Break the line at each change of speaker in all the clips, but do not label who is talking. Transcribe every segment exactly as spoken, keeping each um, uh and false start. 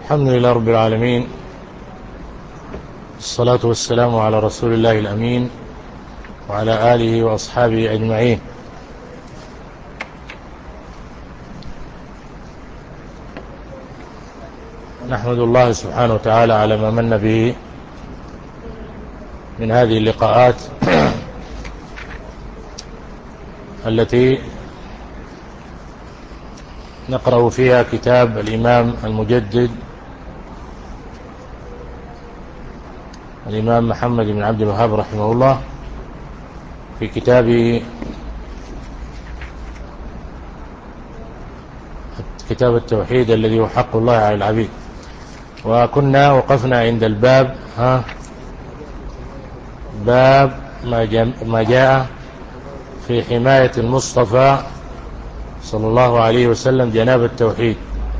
الحمد لله رب العالمين، الصلاة والسلام على رسول الله الأمين وعلى آله وأصحابه أجمعين. نحمد الله سبحانه وتعالى على ما من به من هذه اللقاءات التي نقرأ فيها كتاب الإمام المجدد الإمام محمد بن عبد الوهاب رحمه الله في كتابه كتاب التوحيد الذي هو حق الله على العبيد. وكنا وقفنا عند الباب ها باب ما جاء في حماية المصطفى صلى الله عليه وسلم جناب التوحيد.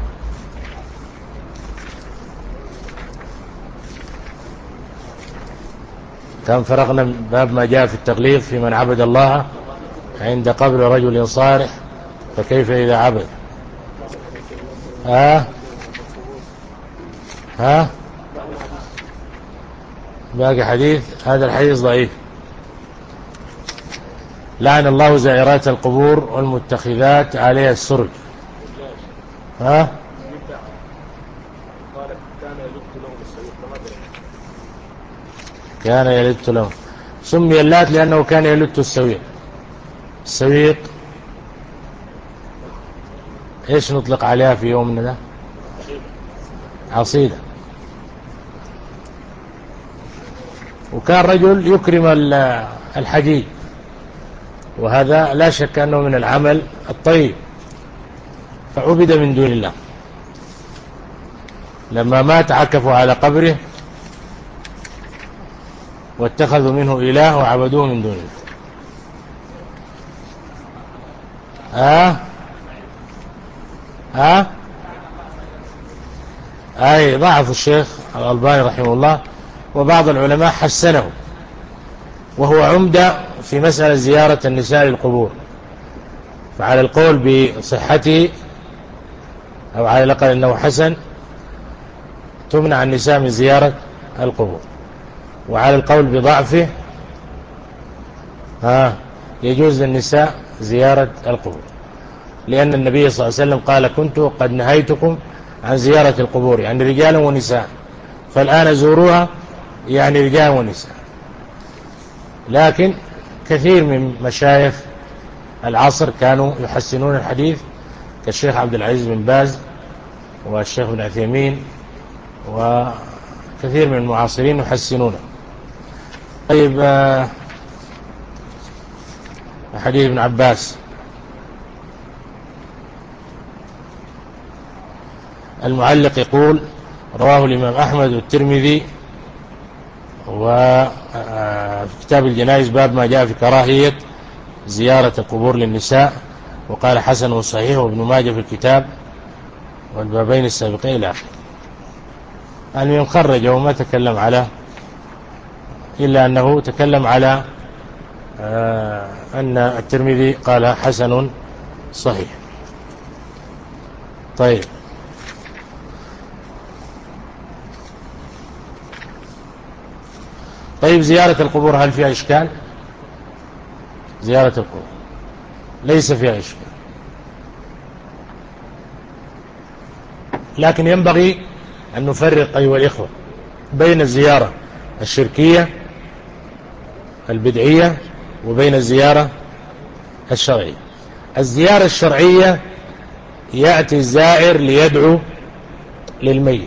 كم فرغنا باب ما جاء في التغليظ في من عبد الله عند قبر رجل صالح فكيف إذا عبد. ها ها باقي حديث، هذا الحديث ضعيف. لعن الله زائرات القبور والمتخذات عليها السرج. ها كان يلت له، سمي اللات لأنه كان يلت السويق. السويق ايش نطلق عليها في يومنا ده؟ عصيدة. وكان رجل يكرم الحجيج، وهذا لا شك أنه من العمل الطيب، فعبد من دون الله. لما مات عكفوا على قبره واتخذوا منه إله وعبدوه من دون الله. ها ها أي ضعف الشيخ الألباني رحمه الله، وبعض العلماء حسنه، وهو عمدة في مسألة زيارة النساء للقبور. فعلى القول بصحته أو على الأقل أنه حسن تمنع النساء من زيارة القبور، وعلى القول بضعفه ها يجوز للنساء زيارة القبور، لأن النبي صلى الله عليه وسلم قال: كنت قد نهيتكم عن زيارة القبور، يعني رجالا ونساء، فالآن زوروها، يعني رجال ونساء. لكن كثير من مشايخ العصر كانوا يحسنون الحديث، كالشيخ عبد العزيز بن باز والشيخ ابن عثيمين وكثير من المعاصرين يحسنونه. طيب، حديث ابن عباس المعلق يقول: رواه الإمام أحمد والترمذي وفي كتاب الجنائز باب ما جاء في كراهية زيارة القبور للنساء، وقال حسن وصحيح، وابن ماجه في الكتاب والبابين السابقين إلى آخره. يعني خرجه وما تكلم على إلا أنه تكلم على آه أن الترمذي قال حسن صحيح. طيب، طيب زيارة القبور هل فيها إشكال؟ زيارة القبور ليس فيها إشكال، لكن ينبغي أن نفرق أيها الإخوة بين الزيارة الشركية البدعية وبين الزيارة الشرعية. الزيارة الشرعية يأتي الزائر ليدعو للميت: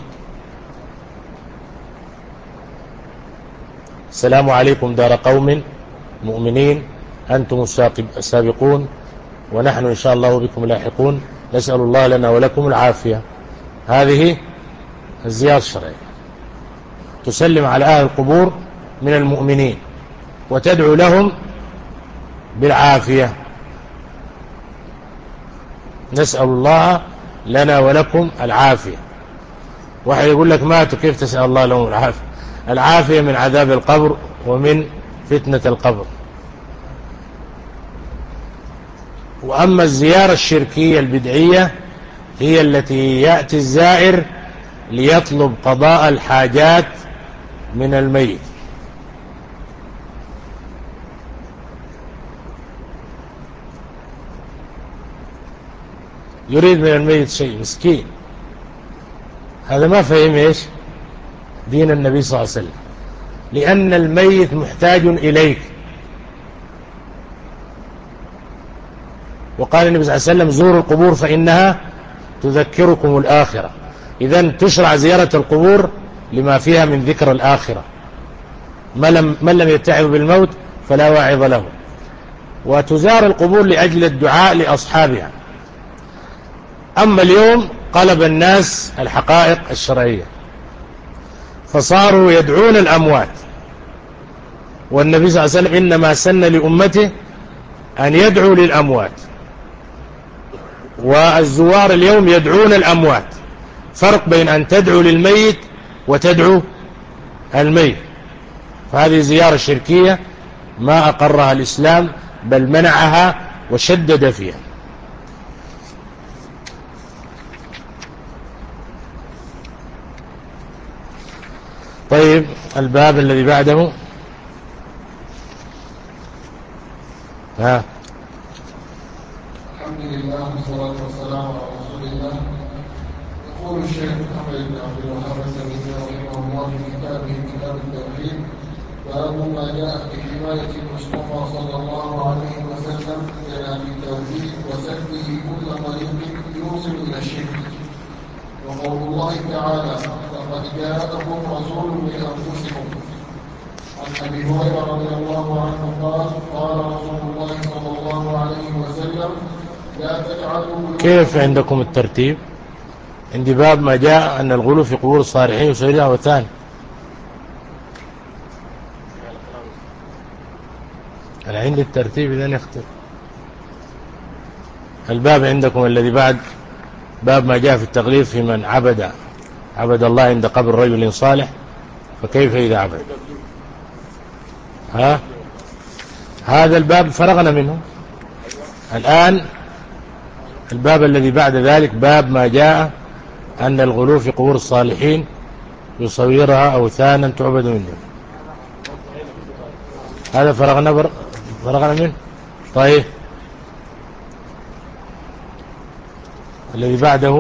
السلام عليكم دار قوم مؤمنين أنتم السابقون ونحن إن شاء الله بكم لاحقون، نسأل الله لنا ولكم العافية. هذه الزيارة الشرعية، تسلم على أهل القبور من المؤمنين وتدعو لهم بالعافية، نسأل الله لنا ولكم العافية. واحد يقول لك: ماتوا كيف تسأل الله لهم العافية؟ العافية من عذاب القبر ومن فتنة القبر. وأما الزيارة الشركية البدعية هي التي يأتي الزائر ليطلب قضاء الحاجات من الميت. يريد من الميت شيء، مسكين، هذا ما فهم إيش دين النبي صلى الله عليه وسلم، لأن الميت محتاج إليك. وقال النبي صلى الله عليه وسلم: زوروا القبور فإنها تذكركم الآخرة. إذن تشرع زيارة القبور لما فيها من ذكر الآخرة. من لم, من لم يتعظ بالموت فلا واعظ له. وتزار القبور لأجل الدعاء لأصحابها. أما اليوم قلب الناس الحقائق الشرعية، فصاروا يدعون الأموات، والنبي صلى الله عليه وسلم إنما سن لأمته أن يدعوا للأموات، والزوار اليوم يدعون الأموات. فرق بين أن تدعو للميت وتدعو الميت، فهذه زيارة شركية ما أقرها الإسلام، بل منعها وشدد فيها. طيب، الباب الذي بعده. ها
الحمد لله والصلاة والسلام على رسول الله. يقول الشيخ محمد بن عبد الوهاب السلمي رحمه الله في كتابه كتاب التوحيد: باب ما جاء في حماية المصطفى صلى الله عليه وسلم جناب التوحيد وسده كل طريق يوصل إلى الشرك. وقول الله تعالى: لقد جاءكم رسول من أنفسكم. عن أبي هريرة رضي الله عنه قال: قال رسول الله صلى الله عليه وسلم: لا تجعلوا.
كيف عندكم الترتيب؟ عندي باب ما جاء أن الغلو في قبور الصالحين وسيرها وثاني. أنا عندي الترتيب إذن يختلف. الباب عندكم الذي بعد باب ما جاء في التغليظ في من عبد عبد الله عند قبر رجل صالح، فكيف إذا عبد؟ ها هذا الباب فرغنا منه. الآن الباب الذي بعد ذلك باب ما جاء أن الغلو في قبور الصالحين يصورها أوثانا تعبد منه. هذا فرغنا بر... فرغنا منه. طيب، الذي بعده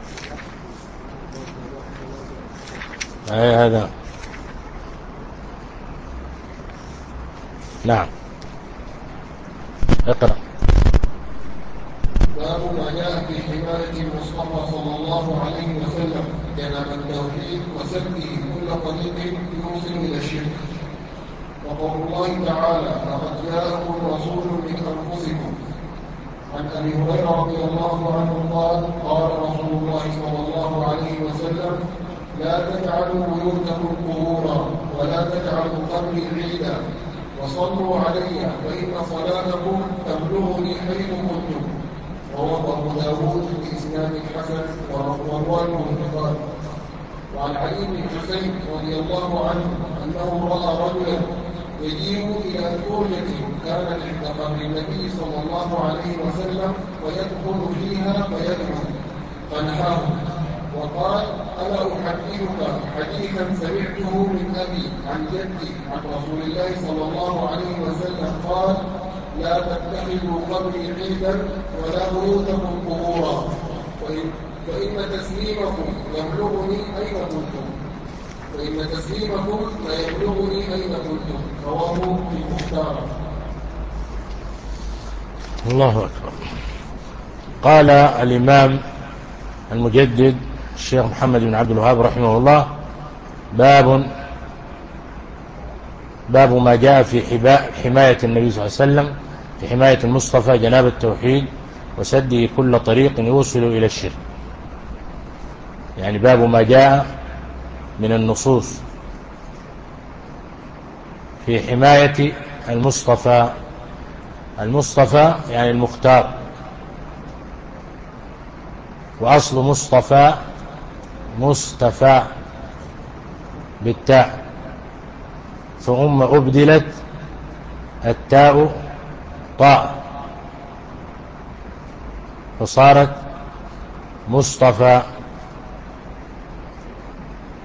أي هذا. نعم، اقرأ.
باب ما جاء في حماية المصطفى صلى الله عليه وسلم جناب التوحيد وسده كل طريق يوصل إلى الشرك. وقول الله تعالى: لقد جاءكم رسول من أنفسكم. عن أبي هريرة رضي الله عنه قال: قال رسول الله صلى الله عليه وسلم: لا تجعلوا بيوتكم قبورا ولا تجعلوا قبري عيدا وصلوا علي فإن صلاتكم تبلغني حيث كنتم. رواه أبو داود بإسناد حسن وروايه البخاري. وعن علي بن حسين رضي الله عنه أنه رأى رجلا يجيء إلى قرية كانت عند قبر النبي صلى الله عليه وسلم ويدخل فيها فيدعو، فنهاه وقال: ألا أحدثك حديثا سمعته من أبي عن جدي عن رسول الله صلى الله عليه وسلم قال: لا تتخذوا قبري عيدا ولا بيوتكم قبورا، فإن تسليمكم يبلغني أين كنتم فإن تسليمكم لا يبلغني أين كنتم. رواه في المختار.
الله أكبر. قال الإمام المجدد الشيخ محمد بن عبد الوهاب رحمه الله: باب باب ما جاء في حماية النبي صلى الله عليه وسلم، في حماية المصطفى جناب التوحيد وسده كل طريق يوصل إلى الشرك. يعني باب ما جاء من النصوص في حماية المصطفى. المصطفى يعني المختار، وأصل مصطفى مصطفى بالتاء، ثم أبدلت التاء طاء فصارت مصطفى.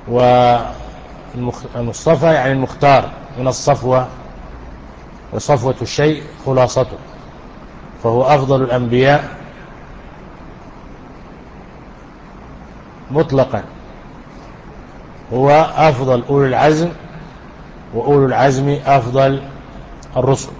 والمصطفى يعني المختار من الصفوة، وصفوة الشيء خلاصته، فهو أفضل الأنبياء مطلقا، هو أفضل أولي العزم، وأولو العزم أفضل الرسل.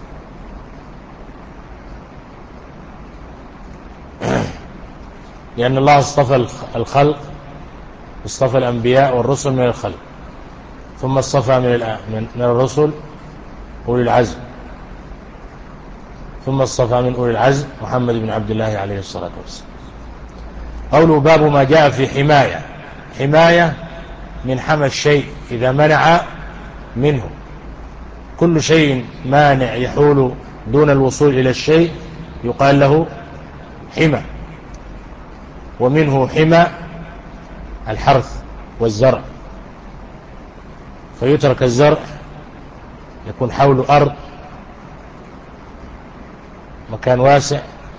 لأن الله اصطفى الخلق، اصطفى الأنبياء والرسل من الخلق، ثم اصطفى من من الرسل أولي العزم، ثم اصطفى من أولي العزم محمد بن عبد الله عليه الصلاة والسلام. قوله باب ما جاء في حماية. حماية من حمى الشيء إذا منع منه، كل شيء مانع يحول دون الوصول إلى الشيء يقال له حمى. ومنه حمى الحرث والزرع، فيترك الزرع يكون حوله أرض، مكان واسع،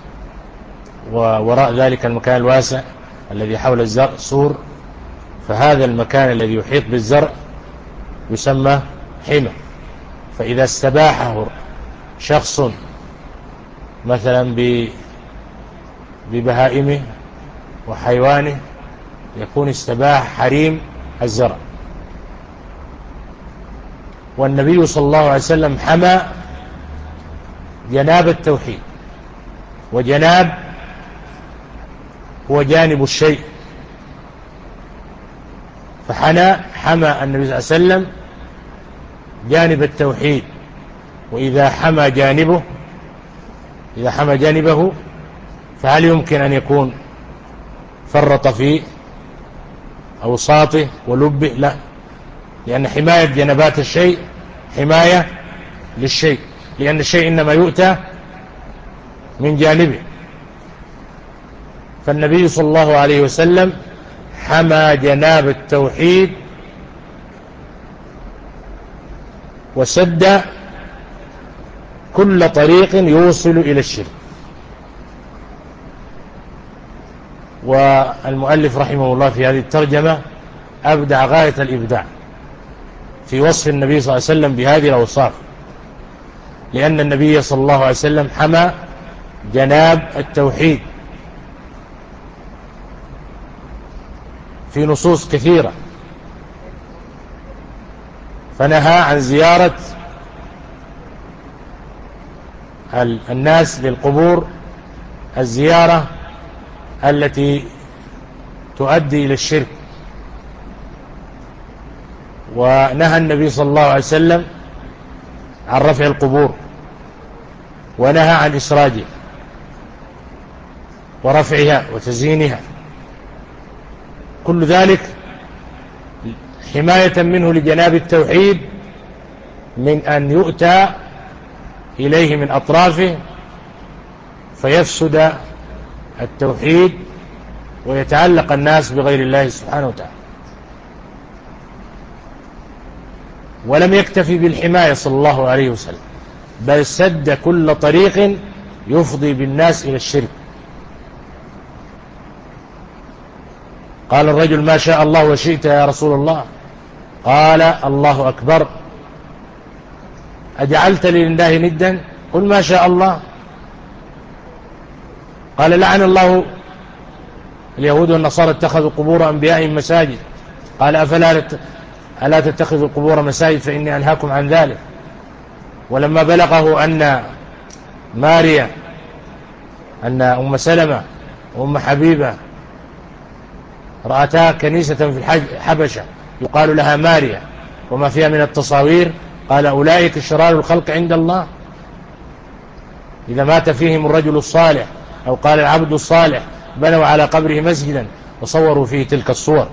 ووراء ذلك المكان الواسع الذي حول الزرع سور، فهذا المكان الذي يحيط بالزرع يسمى حمى. فإذا استباحه شخص مثلا ببهائمه وحيوانه يكون استباح حريم الزرع. والنبي صلى الله عليه وسلم حمى جناب التوحيد، وجناب هو جانب الشيء، فحنى حمى النبي صلى الله عليه وسلم جانب التوحيد. وإذا حمى جانبه إذا حمى جانبه فهل يمكن أن يكون فرط في أوساطه ولبه؟ لا، لأن حماية جنبات الشيء حماية للشيء، لأن الشيء إنما يؤتى من جانبه. فالنبي صلى الله عليه وسلم حمى جناب التوحيد وسد كل طريق يوصل إلى الشرك. والمؤلف رحمه الله في هذه الترجمة أبدع غاية الإبداع في وصف النبي صلى الله عليه وسلم بهذه الأوصاف، لأن النبي صلى الله عليه وسلم حمى جناب التوحيد في نصوص كثيرة، فنهى عن زيارة الناس للقبور الزيارة التي تؤدي إلى الشرك. ونهى النبي صلى الله عليه وسلم عن رفع القبور، ونهى عن إسراجها ورفعها وتزيينها، كل ذلك حماية منه لجناب التوحيد من أن يؤتى إليه من أطرافه فيفسد التوحيد ويتعلق الناس بغير الله سبحانه وتعالى. ولم يكتفي بالحماية صلى الله عليه وسلم، بل سد كل طريق يفضي بالناس إلى الشرك. قال الرجل ما شاء الله وشئت يا رسول الله، قال الله أكبر، أجعلت لله ندا؟ قل ما شاء الله. قال لعن الله اليهود والنصارى اتخذوا قبور أنبيائهم مساجد. قال أفلا ألا تتخذوا القبور مساجد فإني أنهاكم عن ذلك. ولما بلغه أن ماريا أن أم سلمة وأم حبيبة رأتا كنيسة في الحبشة يقال لها ماريا وما فيها من التصاوير، قال أولئك شرار الخلق عند الله، إذا مات فيهم الرجل الصالح أو قال العبد الصالح بنوا على قبره مسجدا وصوروا فيه تلك الصور.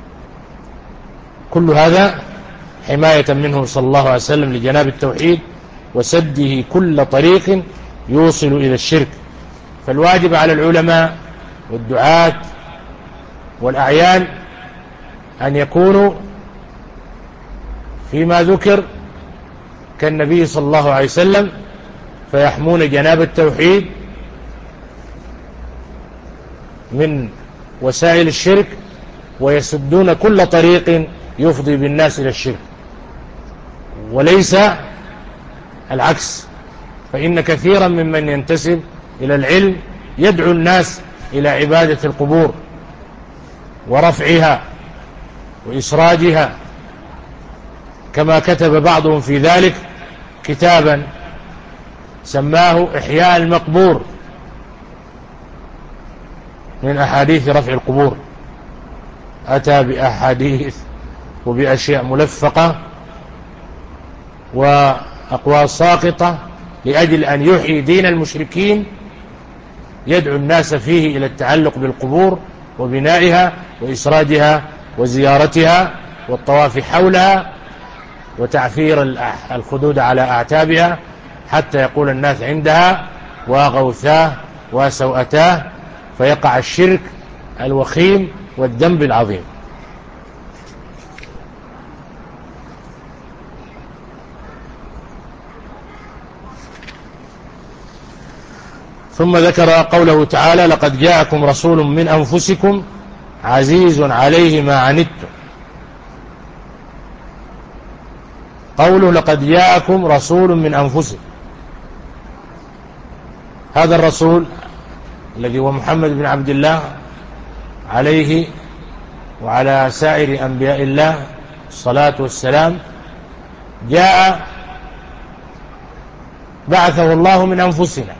كل هذا حماية منه صلى الله عليه وسلم لجناب التوحيد وسده كل طريق يوصل إلى الشرك. فالواجب على العلماء والدعاة والأعيان أن يكونوا فيما ذكر كالنبي صلى الله عليه وسلم، فيحمون جناب التوحيد من وسائل الشرك ويسدون كل طريق يفضي بالناس إلى الشرك، وليس العكس. فإن كثيرا ممن ينتسب إلى العلم يدعو الناس إلى عبادة القبور ورفعها وإسراجها، كما كتب بعضهم في ذلك كتابا سماه إحياء المقبور من أحاديث رفع القبور. أتى بأحاديث وبأشياء ملفقة وأقوال ساقطة لأجل أن يحيي دين المشركين، يدعو الناس فيه إلى التعلق بالقبور وبنائها وإسراجها وزيارتها والطواف حولها وتعفير الخدود على أعتابها، حتى يقول الناس عندها وغوثاه وسوءتاه، فيقع الشرك الوخيم والذنب العظيم. ثم ذكر قوله تعالى: لقد جاءكم رسول من أنفسكم عزيز عليه ما عنتم. قوله لقد جاءكم رسول من أنفسكم، هذا الرسول الذي هو محمد بن عبد الله عليه وعلى سائر أنبياء الله الصلاة والسلام، جاء بعثه الله من أنفسنا،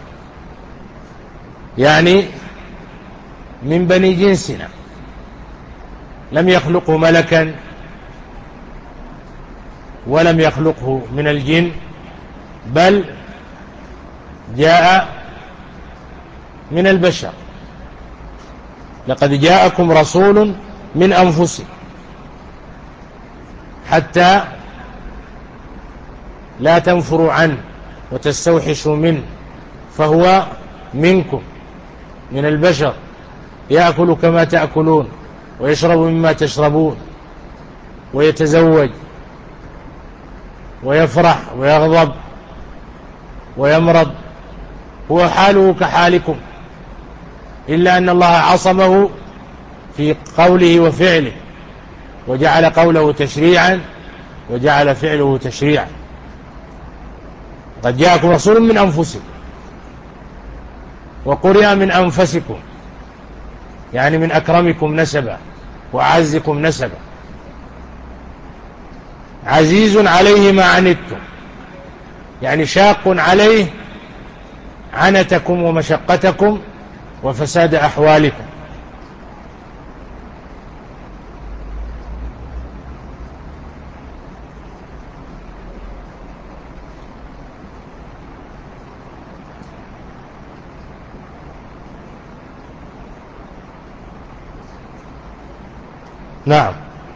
يعني من بني جنسنا، لم يخلقه ملكا ولم يخلقه من الجن، بل جاء من البشر. لقد جاءكم رسول من أنفسكم، حتى لا تنفروا عنه وتستوحشوا منه، فهو منكم من البشر، يأكل كما تأكلون ويشرب مما تشربون ويتزوج ويفرح ويغضب ويمرض، هو حاله كحالكم، إلا أن الله عصمه في قوله وفعله، وجعل قوله تشريعا وجعل فعله تشريعا. قد جاءكم رسول من أنفسكم، وقرئ من أنفسكم، يعني من أكرمكم نسبا وأعزكم نسبا. عزيز عليه ما عنتم، يعني شاق عليه عنتكم ومشقتكم وفساد أحوالكم. نعم.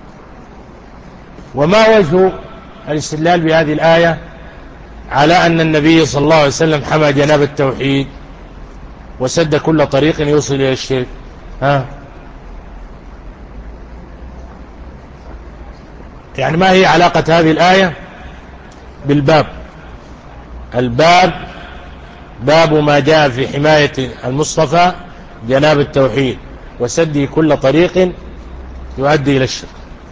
وما وجه الاستدلال بهذه الآية على أن النبي صلى الله عليه وسلم حمى جناب التوحيد وسد كل طريق يوصل إلى الشرك؟ ها؟ يعني ما هي علاقة هذه الآية بالباب؟ الباب باب ما جاء في حماية المصطفى جناب التوحيد وسد كل طريق يؤدي إلى الشرك.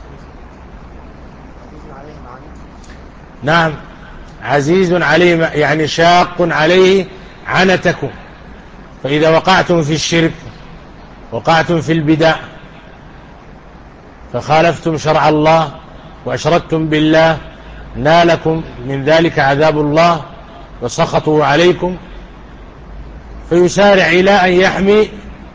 نعم، عزيز عليه يعني شاق عليه عنتكم، فإذا وقعتم في الشرك وقعتم في البدع فخالفتم شرع الله وأشركتم بالله، نالكم من ذلك عذاب الله وسخطوا عليكم، فيسارع إلى أن يحمي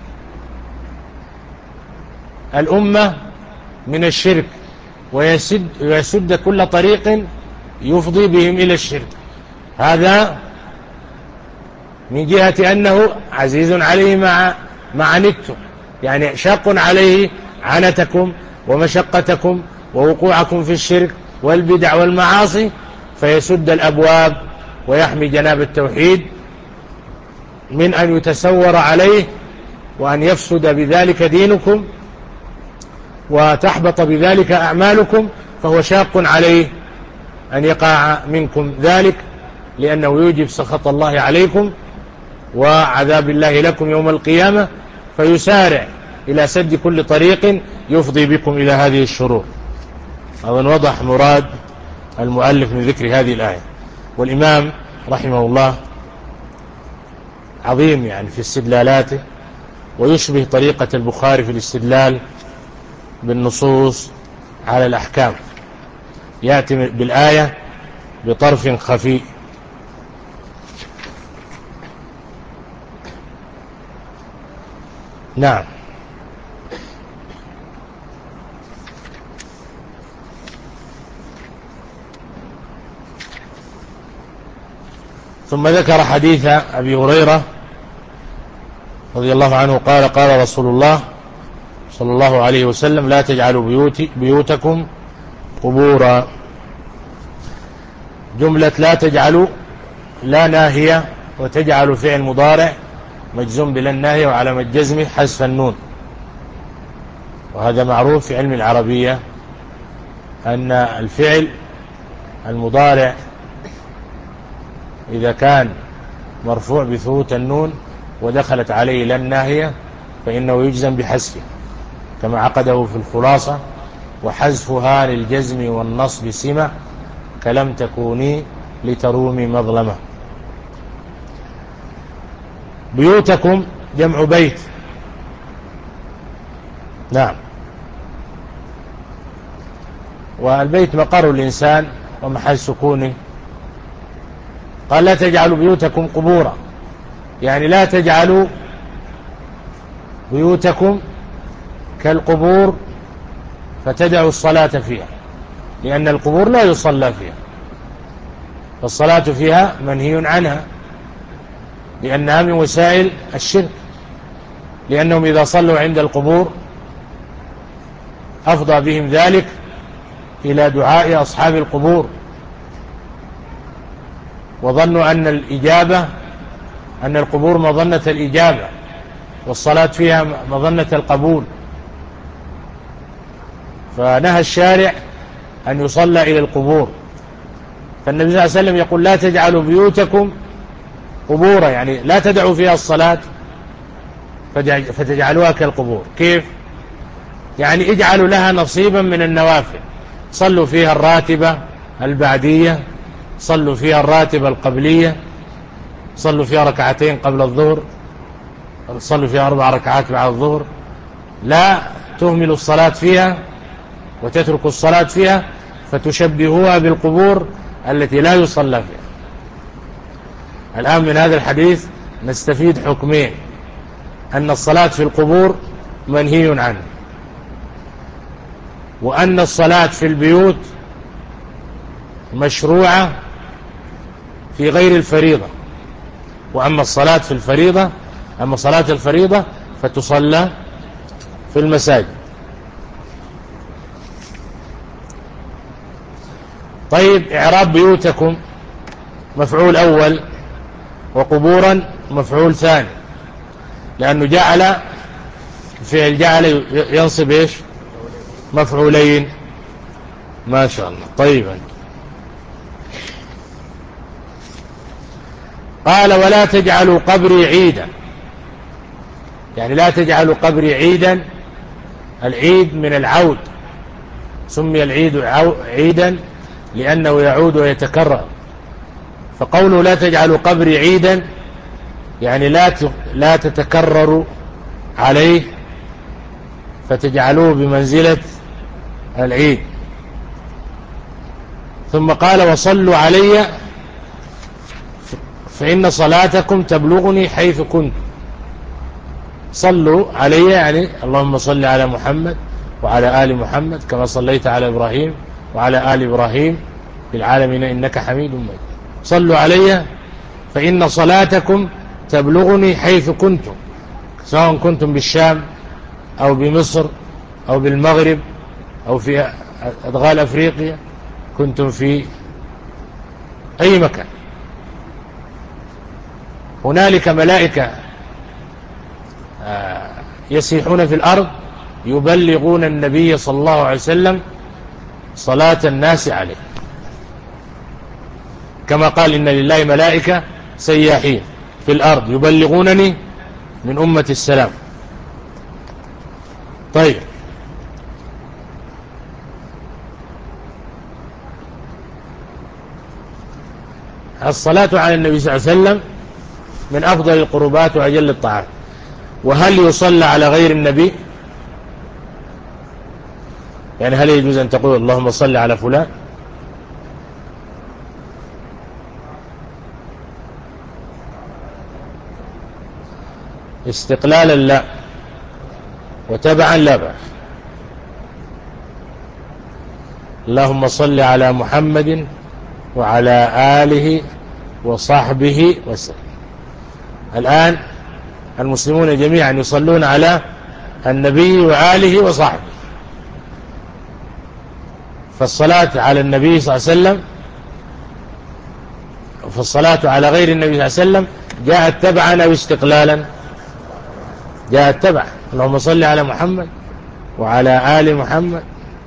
الأمة من الشرك ويسد, ويسد كل طريق يفضي بهم إلى الشرك. هذا من جهة أنه عزيز عليه مع ما عنتم، يعني شاق عليه عنتكم ومشقتكم ووقوعكم في الشرك والبدع والمعاصي، فيسد الأبواب ويحمي جناب التوحيد من أن يتسور عليه وأن يفسد بذلك دينكم وتحبط بذلك أعمالكم، فهو شاق عليه أن يقع منكم ذلك، لأنه يوجب سخط الله عليكم وعذاب الله لكم يوم القيامة، فيسارع إلى سد كل طريق يفضي بكم إلى هذه الشرور. أظن وضح مراد المؤلف من ذكر هذه الآية. والإمام رحمه الله عظيم يعني في استدلالاته، ويشبه طريقة البخاري في الاستدلال بالنصوص على الأحكام، يأتي بالآية بطرف خفي. نعم. ثم ذكر حديث أبي هريرة رضي الله عنه قال قال رسول الله صلى الله عليه وسلم: لا تجعلوا بيوت بيوتكم قبورا. جملة لا تجعلوا لا ناهية، وتجعل فعل مضارع مجزوم بلا الناهية، وعلامة جزمه حذف النون. وهذا معروف في علم العربية أن الفعل المضارع إذا كان مرفوع بثبوت النون ودخلت عليه لا الناهية فإنه يجزم بحذفه، كما عقده في الخلاصة: وحذفها للجزم والنصب سمة كلم تكوني لترومي مظلمة. بيوتكم جمع بيت. نعم. والبيت مقر الإنسان ومحل سكونه. قال: لا تجعلوا بيوتكم قبورا، يعني لا تجعلوا بيوتكم كالقبور فتدعوا الصلاة فيها، لأن القبور لا يصلى فيها، فالصلاة فيها منهي عنها، لأنها من وسائل الشرك، لأنهم إذا صلوا عند القبور أفضى بهم ذلك إلى دعاء أصحاب القبور، وظنوا أن الإجابة أن القبور مظنة الإجابة، والصلاة فيها مظنة القبول، فنهى الشارع أن يصلى إلى القبور. فالنبي صلى الله عليه وسلم يقول: لا تجعلوا بيوتكم قبورا، يعني لا تدعوا فيها الصلاة فتجعلوها كالقبور. كيف؟ يعني اجعلوا لها نصيبا من النوافل، صلوا فيها الراتبة البعدية، صلوا فيها الراتبة القبلية، صلوا فيها ركعتين قبل الظهر، صلوا فيها أربع ركعات بعد الظهر. لا تهملوا الصلاة فيها وتتركوا الصلاة فيها فتشبهوها بالقبور التي لا يصلى فيها. الآن من هذا الحديث نستفيد حكمين: أن الصلاة في القبور منهي عنه، وأن الصلاة في البيوت مشروعة في غير الفريضة. وأما الصلاة في الفريضة أما صلاة الفريضة فتصلى في المساجد. طيب، إعراب بيوتكم مفعول أول، وقبورا مفعول ثاني، لأنه جعل فعل جعل ينصب إيش؟ مفعولين. ما شاء الله. طيب، قال: ولا تجعلوا قبري عيدا، يعني لا تجعلوا قبري عيدا. العيد من العود، سمي العيد عيدا لأنه يعود ويتكرر. فقوله لا تجعلوا قبري عيدا يعني لا لا تتكرروا عليه فتجعلوه بمنزلة العيد. ثم قال: وصلوا علي فإن صلاتكم تبلغني حيث كنت. صلوا علي يعني اللهم صل على محمد وعلى آل محمد كما صليت على إبراهيم وعلى آل إبراهيم في العالمين إنك حميد مجيد. صلوا علي فإن صلاتكم تبلغني حيث كنتم، سواء كنتم بالشام أو بمصر أو بالمغرب أو في أدغال أفريقيا، كنتم في أي مكان. هنالك ملائكة يسيحون في الأرض يبلغون النبي صلى الله عليه وسلم صلاة الناس عليه، كما قال: إن لله ملائكة سياحين في الأرض يبلغونني من أمة السلام. طيب، الصلاة على النبي صلى الله عليه وسلم من أفضل القربات وأجل الطاعات. وهل يصلى على غير النبي؟ يعني هل يجوز أن تقول اللهم صل على فلان؟ استقلالا لا، وتبعا لا بأس. اللهم صل على محمد وعلى آله وصحبه وسلم. الآن المسلمون جميعا يصلون على النبي وآله وصحبه، فالصلاة على النبي صلى الله عليه وسلم فالصلاة على غير النبي صلى الله عليه وسلم جاءت تبعا أو استقلالا؟ جاءت تبعا. اللهم صل على محمد وعلى آل محمد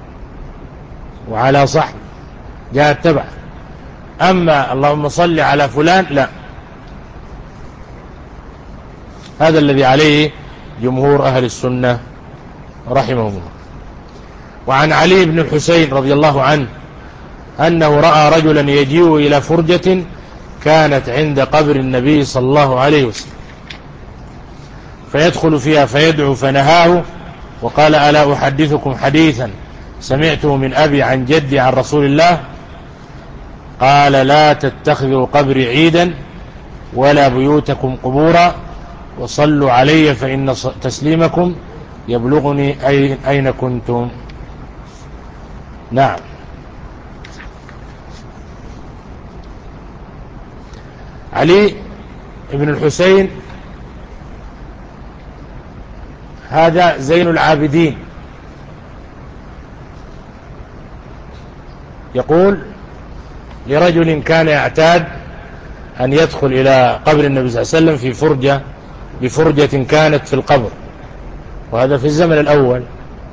وعلى صحبه، جاءت تبعا. أما اللهم صل على فلان لا، هذا الذي عليه جمهور أهل السنة رحمهم الله. وعن علي بن الحسين رضي الله عنه أنه رأى رجلا يجيء إلى فرجة كانت عند قبر النبي صلى الله عليه وسلم، فيدخل فيها فيدعو، فنهاه وقال: ألا أحدثكم حديثا سمعته من أبي عن جدي عن رسول الله؟ قال: لا تتخذوا قبري عيدا ولا بيوتكم قبورا، وصلوا علي فإن تسليمكم يبلغني أين كنتم. نعم. علي بن الحسين هذا زين العابدين، يقول لرجل كان يعتاد أن يدخل إلى قبر النبي صلى الله عليه وسلم في فرجة بفرجة كانت في القبر، وهذا في الزمن الأول،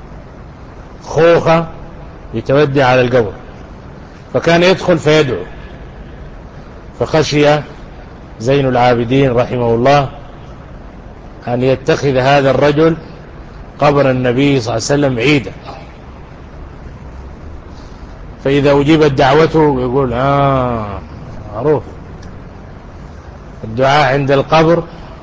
خوخة يتودع على القبر، فكان يدخل فيدعو، فخشي زين العابدين رحمه الله أن يتخذ هذا الرجل قبر النبي صلى الله عليه وسلم عيدا، فإذا أجيبت دعوته يقول آه معروف الدعاء عند القبر،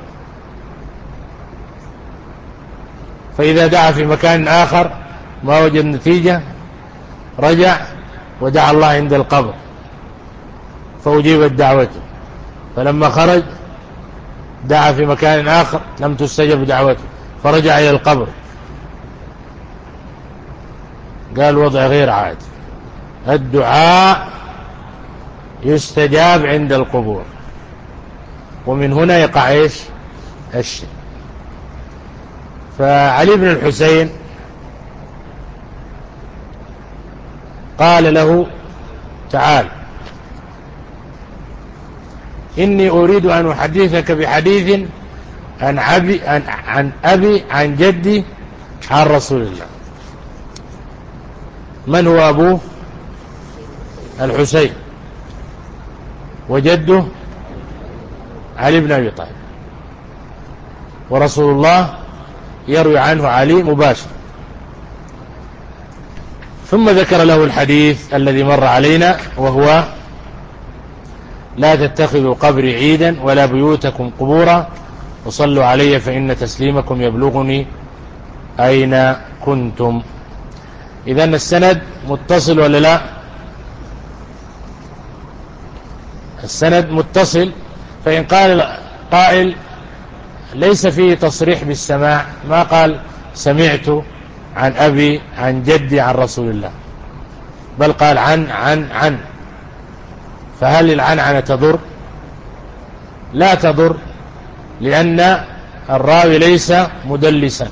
فإذا دعا في مكان آخر ما وجد نتيجة رجع ودعا الله عند القبر فأجيبت دعوته، فلما خرج دعا في مكان آخر لم تستجب دعوته فرجع إلى القبر، قال وضع غير عادي، الدعاء يستجاب عند القبور، ومن هنا يقع إيش الشرك. فعلي بن الحسين قال له: تعال إني أريد أن أحدثك بحديث عن أبي عن, عن أبي عن جدي عن رسول الله. من هو أبوه؟ الحسين، وجده علي بن أبي طالب، ورسول الله يروي عنه علي مباشر. ثم ذكر له الحديث الذي مر علينا، وهو: لا تتخذوا قبري عيدا ولا بيوتكم قبورا، وصلوا علي فإن تسليمكم يبلغني أين كنتم. إذن السند متصل ولا لا؟ السند متصل. فإن قال قائل ليس فيه تصريح بالسماع، ما قال سمعت عن أبي عن جدي عن رسول الله، بل قال عن عن عن فهل العنعنة تضر؟ لا تضر، لأن الراوي ليس مدلسا،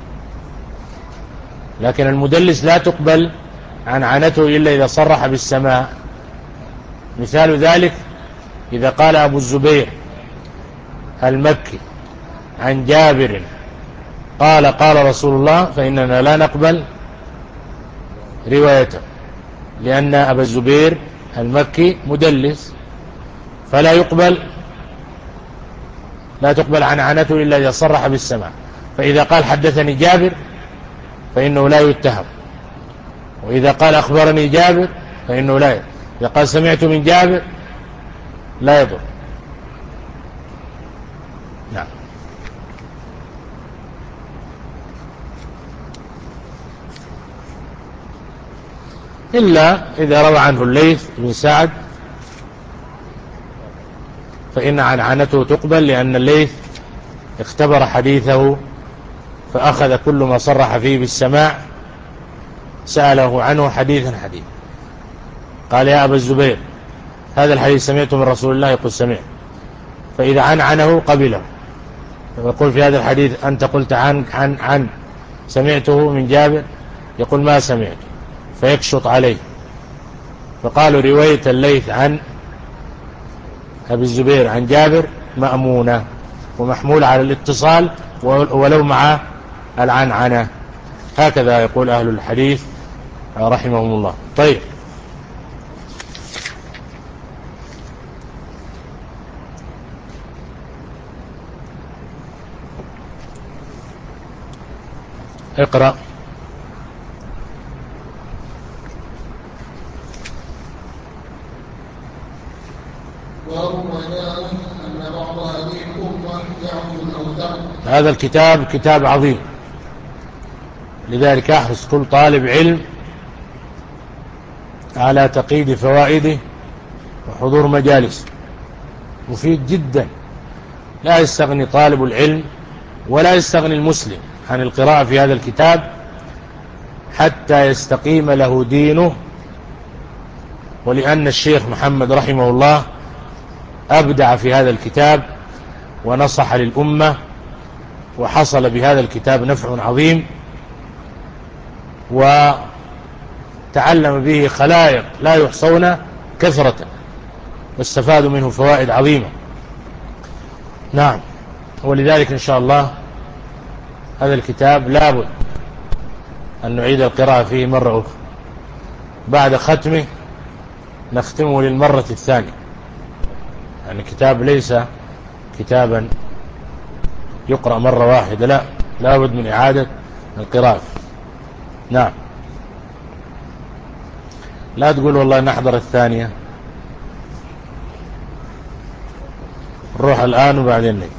لكن المدلس لا تقبل عنعنته إلا إذا صرح بالسماع. مثال ذلك إذا قال أبو الزبير المكي عن جابر قال قال رسول الله، فإننا لا نقبل روايته، لأن أبا الزبير المكي مدلس، فلا يقبل لا تقبل عنعنته إلا إذا صرح بالسماع. فإذا قال حدثني جابر فإنه لا يتهم. وإذا قال أخبرني جابر فإنه لا يضر. إذا قال سمعت من جابر لا يضر. نعم. إلا إذا روى عنه الليث بن سعد فإن عنعنته تقبل، لأن الليث اختبر حديثه فأخذ كل ما صرح فيه بالسماع سأله عنه حديثا حديثا. قال يا أبا الزبير هذا الحديث سمعته من رسول الله؟ يقول سمعت. فإذا عنعنه قبله، يقول في هذا الحديث أنت قلت عن عن عن سمعته من جابر؟ يقول ما سمعت، فيكشط عليه. فقالوا رواية الليث عن أبي الزبير عن جابر مأمونة ومحمول على الاتصال ولو مع العنعنة. هكذا يقول أهل الحديث رحمهم الله. طيب، اقرأ.
أن بعض هذه الأمة يعبد الأوثان.
هذا الكتاب كتاب عظيم، لذلك أحرص كل طالب علم على تقييد فوائده وحضور مجالس. مفيد جدا، لا يستغني طالب العلم ولا يستغني المسلم عن القراءة في هذا الكتاب حتى يستقيم له دينه. ولأن الشيخ محمد رحمه الله أبدع في هذا الكتاب ونصح للأمة، وحصل بهذا الكتاب نفع عظيم، وتعلم به خلائق لا يحصون كثرة، واستفادوا منه فوائد عظيمة. نعم. ولذلك إن شاء الله هذا الكتاب لابد أن نعيد القراءة فيه مرة أخرى، بعد ختمه نختمه للمرة الثانية. يعني الكتاب ليس كتابا يقرأ مرة واحدة، لا، لابد من إعادة القراءة. نعم. لا تقول والله نحضر الثانية، نروح الآن وبعدين نجي.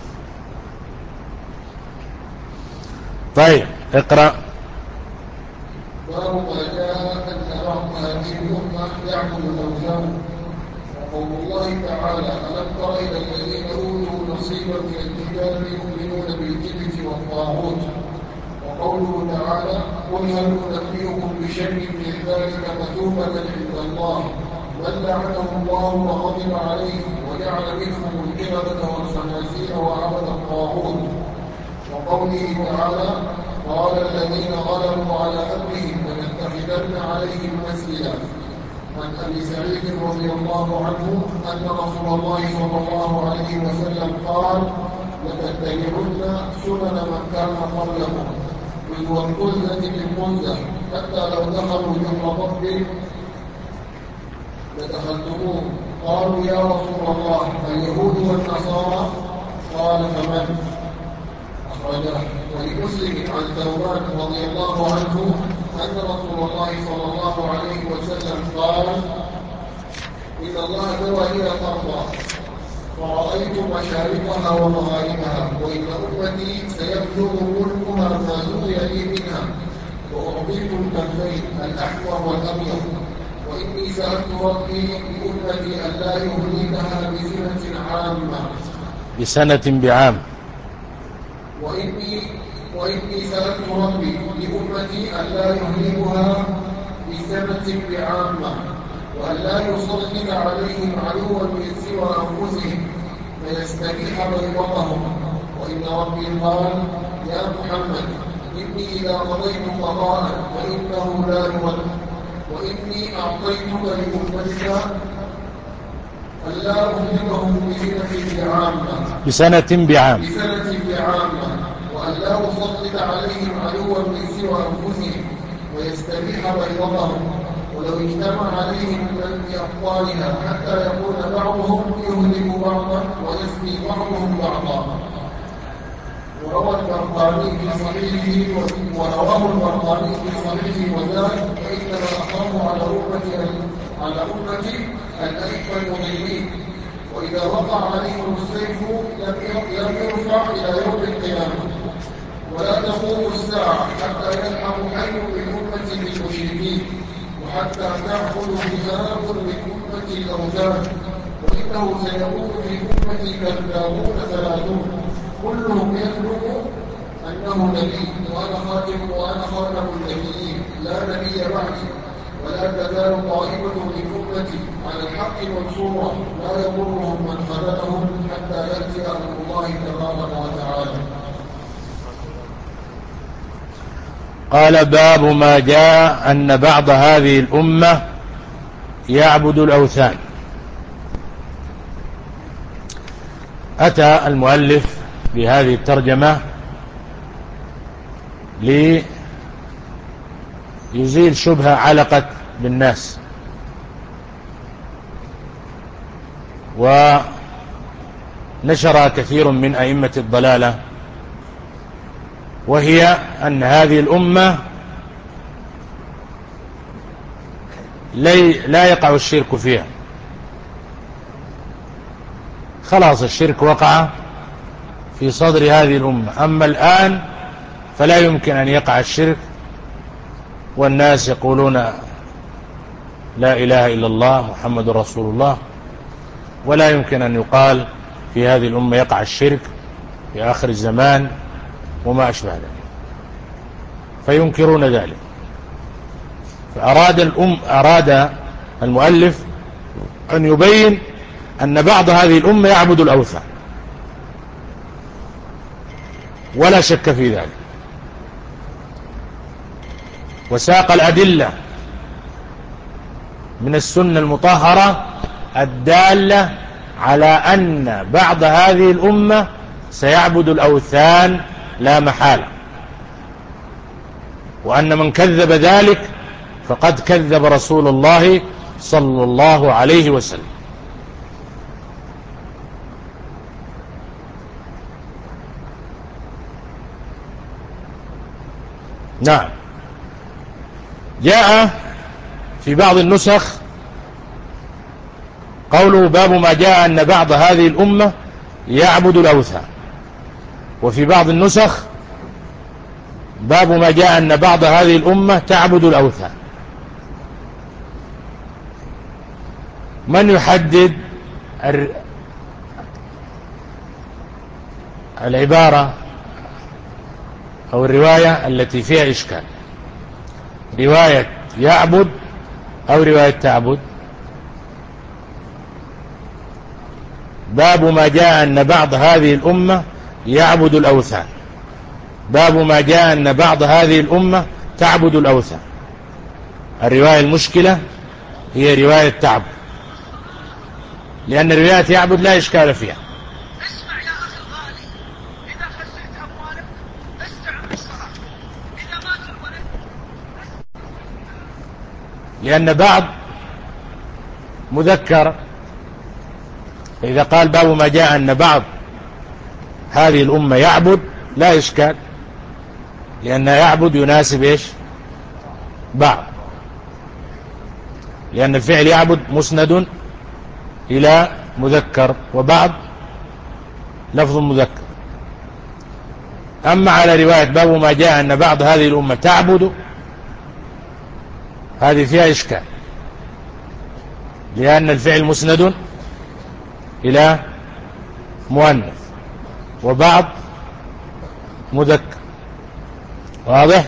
طيب اقرأ.
باب ما جاء أن بعض هذه الأمة يعبد الأوثان. وقول الله تعالى ألم تر إلى الذين أوتوا نصيبا من الكتاب يؤمنون بالجبت والطاغوت. وقوله تعالى قل هل ننبئكم بشر من ذلك مثوبة عند الله من لعنه الله وغضب عليه وجعل منهم القردة والخنازير وعبد الطاغوت. وقوله تعالى قال الذين غلبوا على أمرهم لنتخذن عليهم مسجدا. عن أبي سعيد رضي الله عنه أن رسول الله صلى الله عليه وسلم قال لتتبعن سنن من كان قبلكم بدو القلة بالقلة حتى لو دخلوا جحر رب لدخلتموه. قالوا يا رسول الله اليهود والنصارى؟ قال فمن؟ أخرجه. ولمسلم عن ثوبان رضي الله عنه أن رسول الله صلى الله عليه وسلم قال إن الله ذوى إلى الأرض فرأيت مشارقها ومغاربها وإن أمتي سيبلغ ملكها ما زوي لي منها وأعطيت الكفين الأحمر والأبيض. وإني سألت ربي لأمتي ألا يهلكها بسنة عامة
بسنة بعام
وإني وإني سألت ربي لأمتي ألا يهلكها بسنة بعامة وألا يسلط عليهم عدوا من سوى أنفسهم فيستبيح بيضتهم. وإن ربي قال يا محمد إني إذا قضيت قضاء فإنه لا يرد وإني أعطيتك لأمتك ألا أهلكهم بسنة بعامة
بسنة بعام
بسنة بعامة وألا أسلط عليهم عدوا من سوى أنفسهم ويستبيح بيضتهم ولو اجتمع عليهم من بأبطالها حتى يكون بعضهم يهلك بعضا ويسقي بعضهم بعضا. وروى البرقاني في صحيحه ورواه البرقاني في صحيحه وذلك فإنما أخاف على أمتي على أمتي الأيف المضلين، وإذا وقع عليهم السيف لم يرفع إلى يوم القيامة، ولا تقوم الساعة حتى يلحق حي من أمتي بالمشركين، وحتى تعبد ذهاب من أمتي الأوثان، وإنه سيكون في أمتي كذابون ثلاثون كلهم يكذب أنه نبي، وأنا خاتم وأنا خاتم النبيين لا نبي بعدي، ولا تزال طائفة من أمتي على الحق منصورة لا يضرهم من خذلهم حتى يأتي أمر الله تبارك وتعالى.
قال: باب ما جاء أن بعض هذه الأمة يعبد الأوثان. أتى المؤلف بهذه الترجمة ليزيل شبهة علقت بالناس، ونشرها كثير من أئمة الضلالة، وهي أن هذه الأمة لا يقع الشرك فيها، خلاص الشرك وقع في صدر هذه الأمة، أما الآن فلا يمكن أن يقع الشرك، والناس يقولون لا إله إلا الله محمد رسول الله، ولا يمكن أن يقال في هذه الأمة يقع الشرك في آخر الزمان وما أشبه ذلك، فينكرون ذلك. فأراد الأم أراد المؤلف أن يبين أن بعض هذه الأمة يعبد الأوثان، ولا شك في ذلك، وساق الأدلة من السنة المطهرة الدالة على أن بعض هذه الأمة سيعبد الأوثان لا محالة، وأن من كذب ذلك فقد كذب رسول الله صلى الله عليه وسلم. نعم، جاء في بعض النسخ قوله: باب ما جاء أن بعض هذه الأمة يعبد الأوثان، وفي بعض النسخ باب ما جاء أن بعض هذه الأمة تعبد الأوثان. من يحدد العبارة أو الرواية التي فيها إشكال؟ رواية يعبد أو رواية تعبد؟ باب ما جاء أن بعض هذه الأمة يعبد الأوثان، باب ما جاء أن بعض هذه الأمة تعبد الأوثان. الرواية المشكلة هي رواية تعبد، لأن رواية يعبد لا إشكال فيها.
اسمع يا أخي الغالي، إذا خسرت أموالك استعن بالصلاة، إذا مات الولد.
لأن بعض مذكر، إذا قال باب ما جاء أن بعض هذه الأمة يعبد لا إشكال، لأن يعبد يناسب إيش؟ بعض، لأن الفعل يعبد مسند إلى مذكر، وبعض لفظ مذكر. أما على رواية باب ما جاء أن بعض هذه الأمة تعبد، هذه فيها إشكال، لأن الفعل مسند إلى مؤنث، وبعض مذكر. واضح؟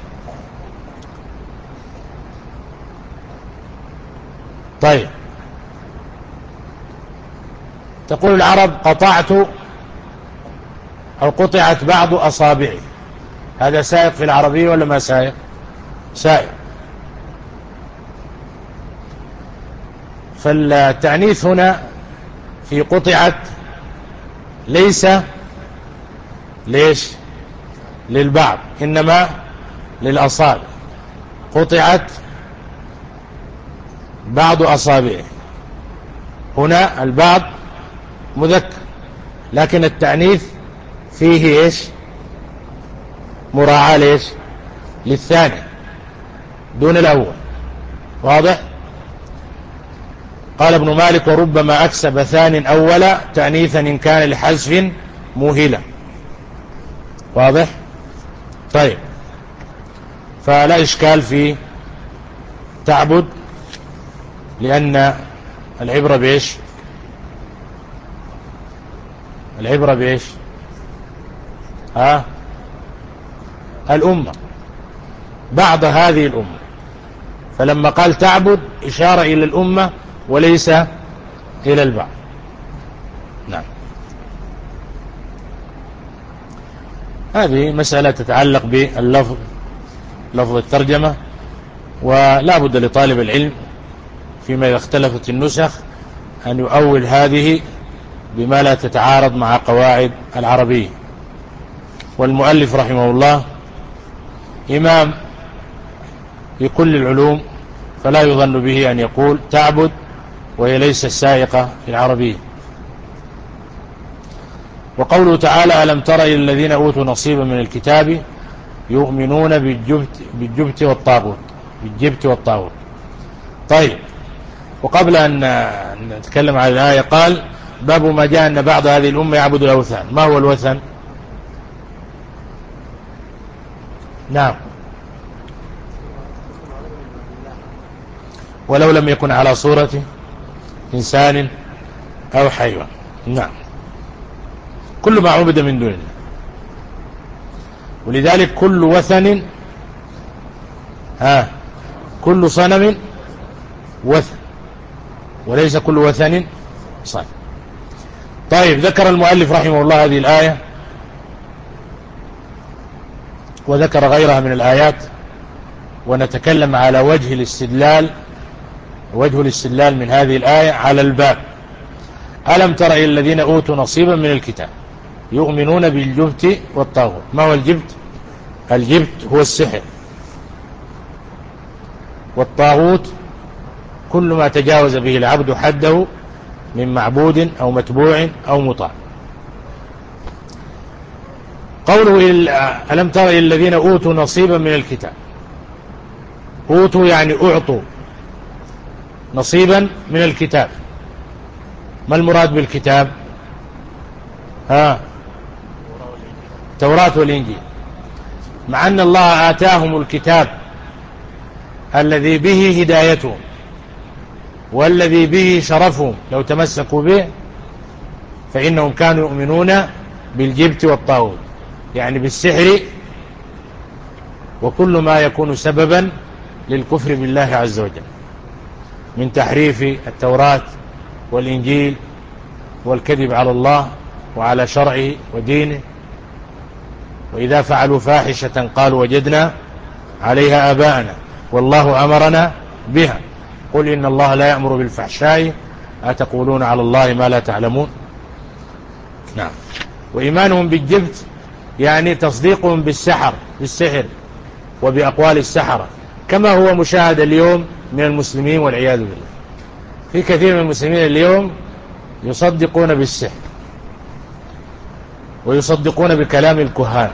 طيب، تقول العرب قطعت أو قطعت بعض أصابعي، هذا سائق في العربية ولا ما سائق؟ سائق. فالتعنيف هنا في قطعت ليس ليش للبعض، إنما للأصابع. قطعت بعض أصابعه، هنا البعض مذكر، لكن التعنيف فيه إيش؟ مراعاة ليش؟ للثاني دون الأول. واضح؟ قال ابن مالك: وربما أكسب ثان أول تأنيثا إن كان لحذف موهلة. واضح؟ طيب، فلا إشكال في تعبد، لأن العبرة بإيش؟ العبرة بإيش؟ ها؟ الأمة، بعض هذه الأمة، فلما قال تعبد إشارة إلى الأمة وليس إلى البعض. نعم. هذه مسألة تتعلق باللفظ، لفظ الترجمة، ولا بد لطالب العلم فيما إذا اختلفت النسخ أن يؤول هذه بما لا تتعارض مع قواعد العربية. والمؤلف رحمه الله إمام في كل العلوم، فلا يظن به أن يقول تعبد وهي ليست سائقة في العربية. وقوله تعالى: ألم تر إلى الذين أوتوا نصيبا من الكتاب يؤمنون بالجبت, بالجبت والطاغوت بالجبت والطاغوت. طيب، وقبل أن نتكلم عن الآية قال: باب ما جاء أن بعض هذه الأمة يعبد الأوثان. ما هو الوثن؟ نعم، ولو لم يكن على صورة إنسان أو حيوان. نعم، كل ما عبد من دون الله. ولذلك كل وثن ها كل صنم وثن، وليس كل وثن صنم. طيب، ذكر المؤلف رحمه الله هذه الآية وذكر غيرها من الآيات، ونتكلم على وجه الاستدلال وجه الاستدلال من هذه الآية على الباب: ألم تر إلى الذين أوتوا نصيبا من الكتاب يؤمنون بالجبت والطاغوت. ما هو الجبت؟ الجبت هو السحر، والطاغوت كل ما تجاوز به العبد حده من معبود أو متبوع أو مطاع. قوله ألم تر إلى الذين أوتوا نصيبا من الكتاب، أوتوا يعني أعطوا نصيبا من الكتاب. ما المراد بالكتاب؟ ها التوراة والإنجيل، مع أن الله آتاهم الكتاب الذي به هدايتهم والذي به شرفهم، لو تمسكوا به فإنهم كانوا يؤمنون بالجبت والطاغوت، يعني بالسحر وكل ما يكون سببا للكفر بالله عز وجل من تحريف التوراة والإنجيل والكذب على الله وعلى شرعه ودينه. وإذا فعلوا فاحشة قالوا وجدنا عليها آباءنا والله أمرنا بها قل إن الله لا يأمر بالفحشاء أتقولون على الله ما لا تعلمون. نعم. وإيمانهم بالجبت يعني تصديقهم بالسحر بالسحر وبأقوال السحرة، كما هو مشاهد اليوم من المسلمين والعياذ بالله. في كثير من المسلمين اليوم يصدقون بالسحر ويصدقون بكلام الكهان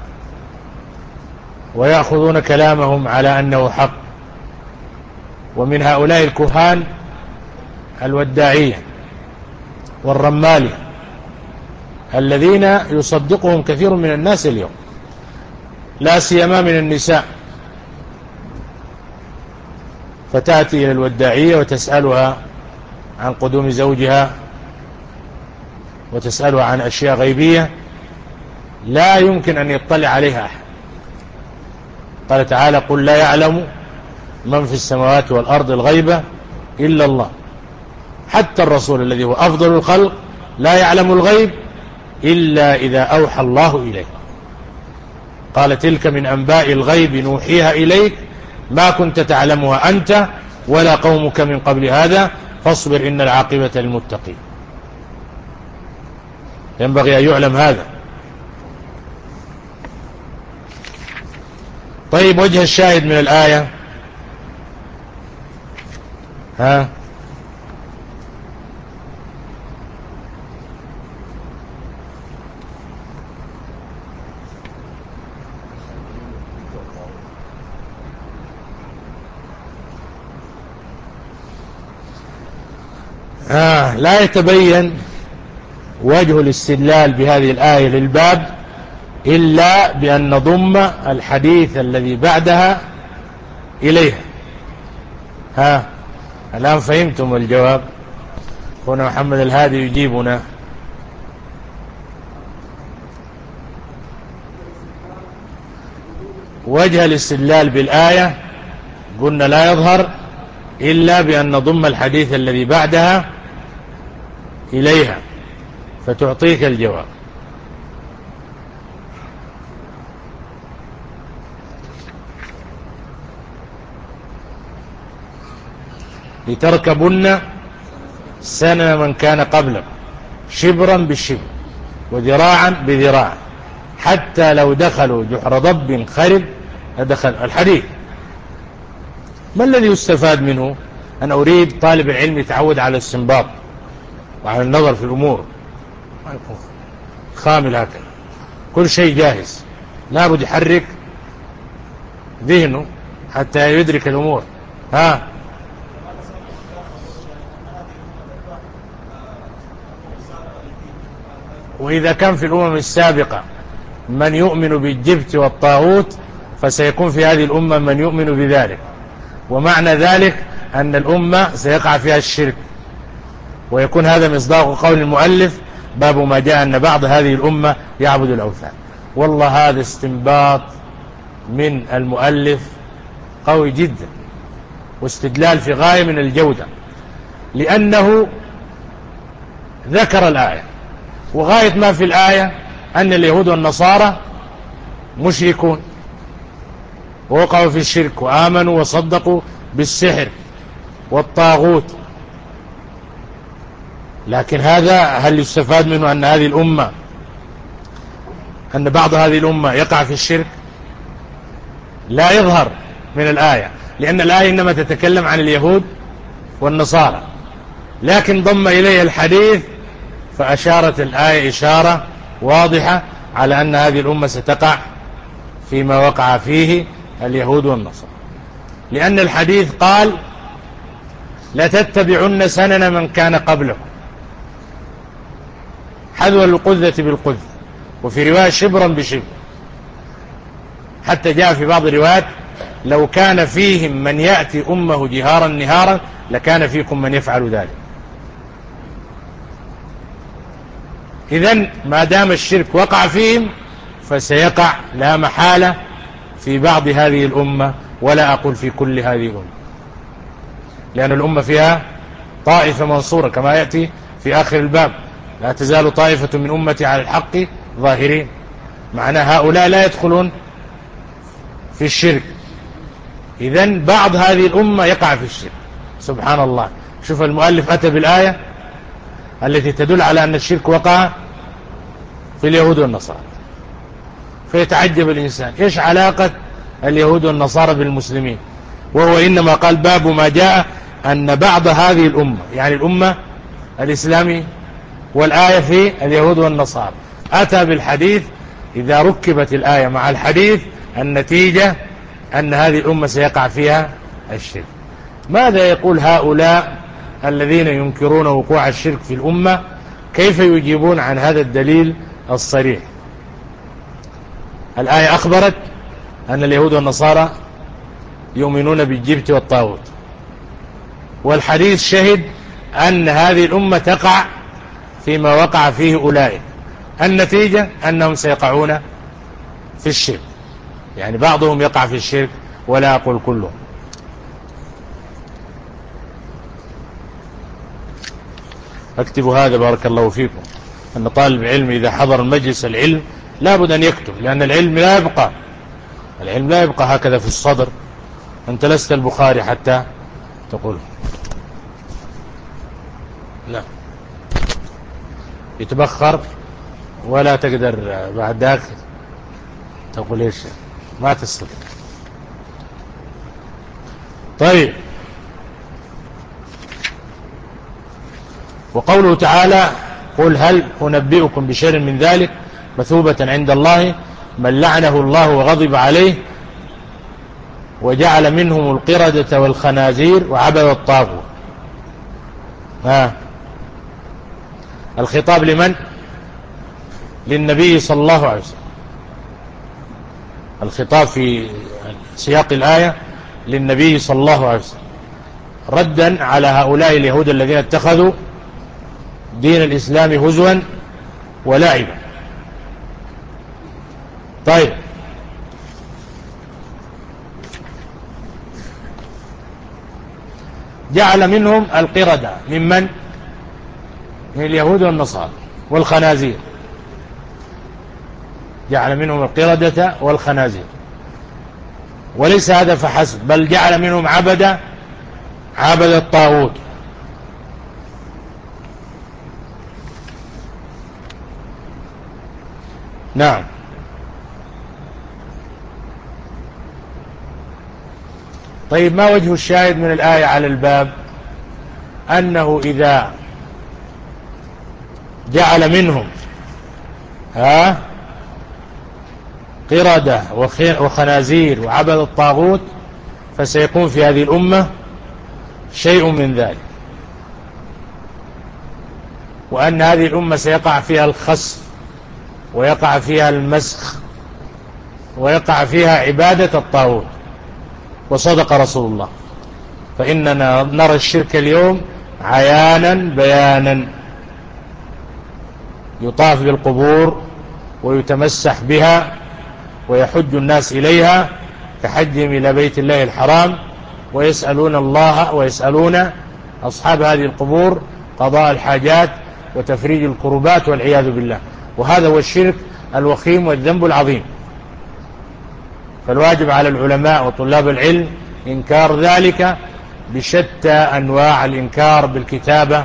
ويأخذون كلامهم على أنه حق. ومن هؤلاء الكهان الوداعية والرمالية الذين يصدقهم كثير من الناس اليوم، لا سيما من النساء، فتأتي إلى الوداعية وتسألها عن قدوم زوجها وتسألها عن أشياء غيبية لا يمكن أن يطلع عليها أحد. قال تعالى: قل لا يعلم من في السماوات والأرض الغيبة إلا الله. حتى الرسول الذي هو أفضل الخلق لا يعلم الغيب إلا إذا أوحى الله إليه. قال: تلك من أنباء الغيب نوحيها إليك ما كنت تعلمها أنت ولا قومك من قبل هذا فاصبر إن العاقبة للمتقين. ينبغي أن يعلم هذا. طيب، وجه الشاهد من الآية ها آه لا يتبين وجه الاستدلال بهذه الآية للباب إلا بأن نضم الحديث الذي بعدها إليها. ها الآن فهمتم الجواب؟ هنا محمد الهادي يجيبنا. وجه الاستدلال بالآية قلنا لا يظهر إلا بأن نضم الحديث الذي بعدها إليها فتعطيك الجواب. لتركبن سنن من كان قبلكم شبرا بالشبر وذراعا بذراع حتى لو دخلوا جحر ضب خرب لدخل. الحديث ما الذي يستفاد منه؟ أنا أريد طالب العلم يتعود على الاستنباط وعلى النظر في الأمور، ما يكون خامل هكذا كل شيء جاهز، لا بد يحرك ذهنه حتى يدرك الأمور. ها وإذا كان في الأمم السابقة من يؤمن بالجبت والطاغوت فسيكون في هذه الأمة من يؤمن بذلك، ومعنى ذلك أن الأمة سيقع فيها الشرك، ويكون هذا مصداق قول المؤلف باب ما جاء أن بعض هذه الأمة يعبد الأوثان. والله هذا استنباط من المؤلف قوي جدا واستدلال في غاية من الجودة، لأنه ذكر الآية وغاية ما في الآية أن اليهود والنصارى مشركون ووقعوا في الشرك وآمنوا وصدقوا بالسحر والطاغوت، لكن هذا هل يستفاد منه أن هذه الأمة أن بعض هذه الأمة يقع في الشرك؟ لا يظهر من الآية، لأن الآية إنما تتكلم عن اليهود والنصارى، لكن ضم إليها الحديث فأشارت الآية إشارة واضحة على أن هذه الأمة ستقع فيما وقع فيه اليهود والنصارى، لأن الحديث قال لتتبعن سنن من كان قبلكم حذو القذة بالقذة، وفي رواية شبرا بشبر، حتى جاء في بعض الروايات لو كان فيهم من يأتي أمه جهارا نهارا لكان فيكم من يفعل ذلك. إذن ما دام الشرك وقع فيهم فسيقع لا محالة في بعض هذه الأمة، ولا أقول في كل هذه الأمة، لأن الأمة فيها طائفة منصورة كما يأتي في آخر الباب لا تزال طائفة من أمتي على الحق ظاهرين، معنى هؤلاء لا يدخلون في الشرك. إذن بعض هذه الأمة يقع في الشرك. سبحان الله، شوف المؤلف أتى بالآية التي تدل على أن الشرك وقع في اليهود والنصارى، فيتعجب الإنسان إيش علاقة اليهود والنصارى بالمسلمين، وهو إنما قال باب ما جاء أن بعض هذه الأمة يعني الأمة الإسلامية، والآية في اليهود والنصارى، أتى بالحديث. إذا ركبت الآية مع الحديث النتيجة أن هذه الأمة سيقع فيها الشرك. ماذا يقول هؤلاء الذين ينكرون وقوع الشرك في الأمة؟ كيف يجيبون عن هذا الدليل الصريح؟ الآية أخبرت أن اليهود والنصارى يؤمنون بالجبت والطاغوت، والحديث شهد أن هذه الأمة تقع فيما وقع فيه أولئك، النتيجة أنهم سيقعون في الشرك، يعني بعضهم يقع في الشرك ولا أقول كلهم. اكتبوا هذا بارك الله فيكم، أن طالب علم إذا حضر المجلس العلم لا بد أن يكتب، لأن العلم لا يبقى العلم لا يبقى هكذا في الصدر، أنت لست البخاري حتى تقول لا، يتبخر ولا تقدر بعد ذاك تقول إيش، ما تستطيع. طيب، وقوله تعالى قل هل أنبئكم بشر من ذلك مثوبة عند الله من لعنه الله وغضب عليه وجعل منهم القردة والخنازير وعبد الطاغوت. ها الخطاب لمن؟ للنبي صلى الله عليه وسلم. الخطاب في سياق الآية للنبي صلى الله عليه وسلم ردا على هؤلاء اليهود الذين اتخذوا دين الإسلام هزوا ولعبا. طيب، جعل منهم القردة ممن؟ من اليهود والنصارى والخنازير. جعل منهم القردة والخنازير، وليس هذا فحسب، بل جعل منهم عبد عبد الطاغوت. نعم. طيب، ما وجه الشاهد من الآية على الباب؟ أنه إذا جعل منهم ها قردة وخنازير وعبد الطاغوت فسيكون في هذه الأمة شيء من ذلك، وأن هذه الأمة سيقع فيها الخسف ويقع فيها المسخ ويقع فيها عبادة الطاغوت. وصدق رسول الله، فإننا نرى الشرك اليوم عيانا بيانا، يطاف بالقبور ويتمسح بها ويحج الناس إليها كحجهم إلى بيت الله الحرام، ويسألون الله ويسألون أصحاب هذه القبور قضاء الحاجات وتفريج الكربات والعياذ بالله. وهذا هو الشرك الوخيم والذنب العظيم. فالواجب على العلماء وطلاب العلم إنكار ذلك بشتى أنواع الإنكار، بالكتابة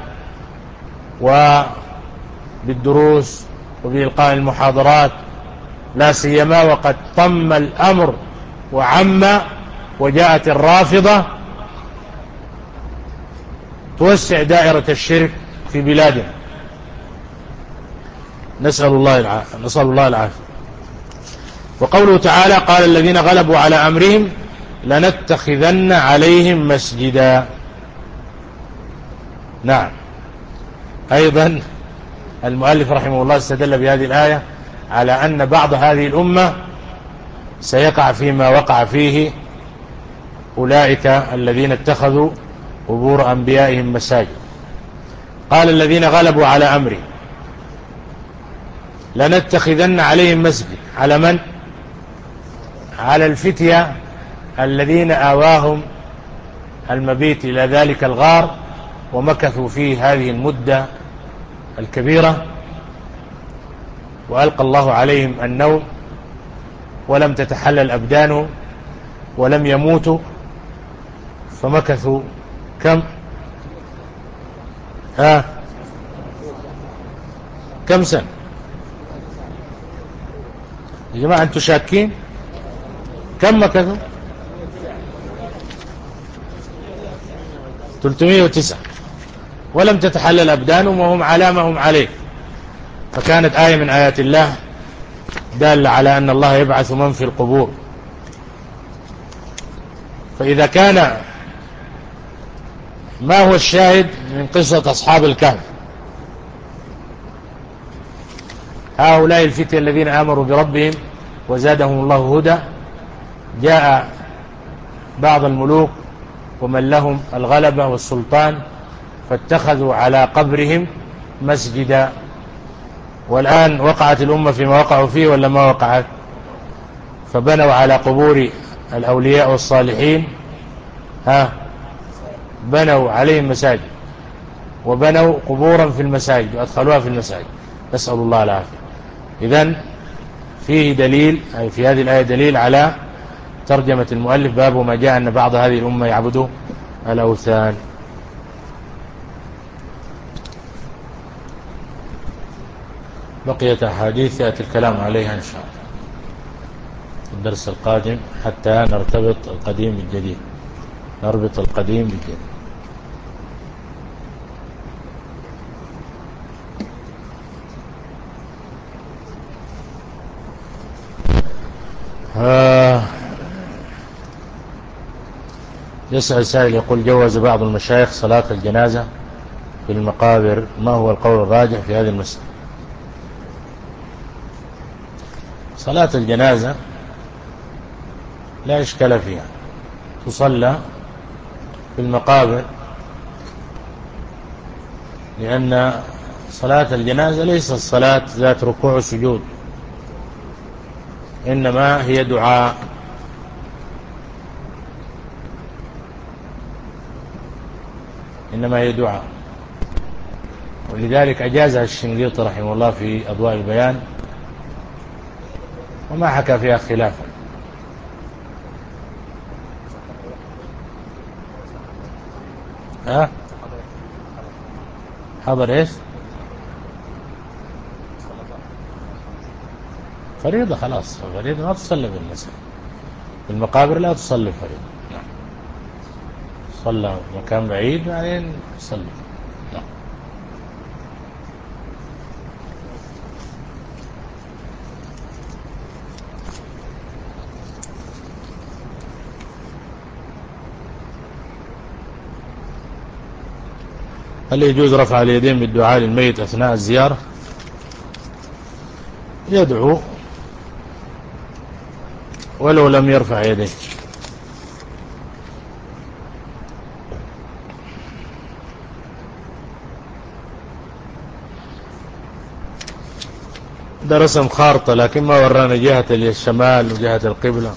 وبالدروس وبإلقاء المحاضرات، لا سيما وقد طم الأمر وعم، وجاءت الرافضة توسع دائرة الشرك في بلادنا. نسأل الله العافية نسأل الله العافية. وقوله تعالى: قال الذين غلبوا على أمرهم لنتخذن عليهم مسجدا. نعم. أيضا المؤلف رحمه الله استدل بهذه الآية على أن بعض هذه الأمة سيقع فيما وقع فيه أولئك الذين اتخذوا قبور أنبيائهم مساجد. قال الذين غلبوا على أمرهم لنتخذن عليهم مسجد. على من؟ على الفتية الذين آواهم المبيت إلى ذلك الغار ومكثوا فيه هذه المدة الكبيرة، وألقى الله عليهم النوم ولم تتحلل أبدانهم ولم يموتوا، فمكثوا كم ها كم سنة يا جماعة؟ أنتم شاكين؟ كم مكثوا؟ ثلاثمائة وتسعة، ولم تتحلل أبدانهم وهم على ما هم عليه. فكانت آية من آيات الله دالة على أن الله يبعث من في القبور. فإذا كان ما هو الشاهد من قصة أصحاب الكهف؟ هؤلاء الفتية الذين آمروا بربهم وزادهم الله هدى، جاء بعض الملوك ومن لهم الغلبة والسلطان فاتخذوا على قبرهم مسجدا. والآن وقعت الأمة فيما وقعوا فيه ولا ما وقعت؟ فبنوا على قبور الأولياء والصالحين، ها بنوا عليهم مساجد، وبنوا قبورا في المساجد وأدخلوها في المساجد. نسأل الله العافية. إذن فيه دليل، أي في هذه الآية دليل على ترجمة المؤلف باب ما جاء أن بعض هذه الأمة يعبدوا الأوثان. بقيت أحاديث يأتي الكلام عليها إن شاء الله في الدرس القادم، حتى نرتبط القديم بالجديد نربط القديم بالجديد. آه يسأل سائل يقول: جوز بعض المشايخ صلاة الجنازة في المقابر، ما هو القول الراجح في هذه المسألة؟ صلاة الجنازة لا إشكال فيها، تصلى في المقابر، لأن صلاة الجنازة ليست صلاة ذات ركوع وسجود، إنما هي دعاء. إنما هي دعاء ولذلك أجازها الشنقيطي رحمه الله في أضواء البيان، وما حكى فيها خلافا. ها حضر ايش؟ فريضة، خلاص فريضة ما تصلي بالنساء في المقابر، لا تصلي فريضة. نعم. صلى مكان بعيد بعدين تصلي. نعم. هل يجوز رفع اليدين بالدعاء للميت أثناء الزيارة؟ يدعو ولو لم يرفع يديه. ده رسم خارطة لكن ما ورانا جهة الشمال وجهة القبلة.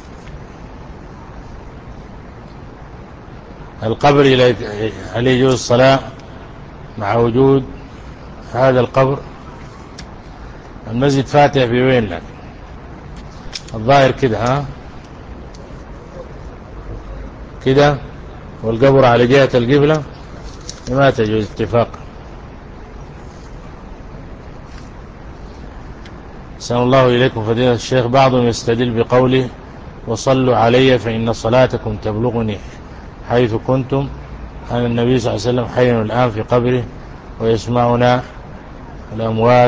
القبر هل يجوز الصلاة مع وجود هذا القبر؟ المسجد فاتح في وين لك؟ الظاهر كده، ها كده، والقبر على جهة القبلة، ما تجوز اتفاقا. أحسن الله إليكم فضيلة الشيخ. بعضهم يستدل بقوله وصلوا علي فإن صلاتكم تبلغني حيث كنتم، أن النبي صلى الله عليه وسلم حي الآن في قبره ويسمعنا الأموات.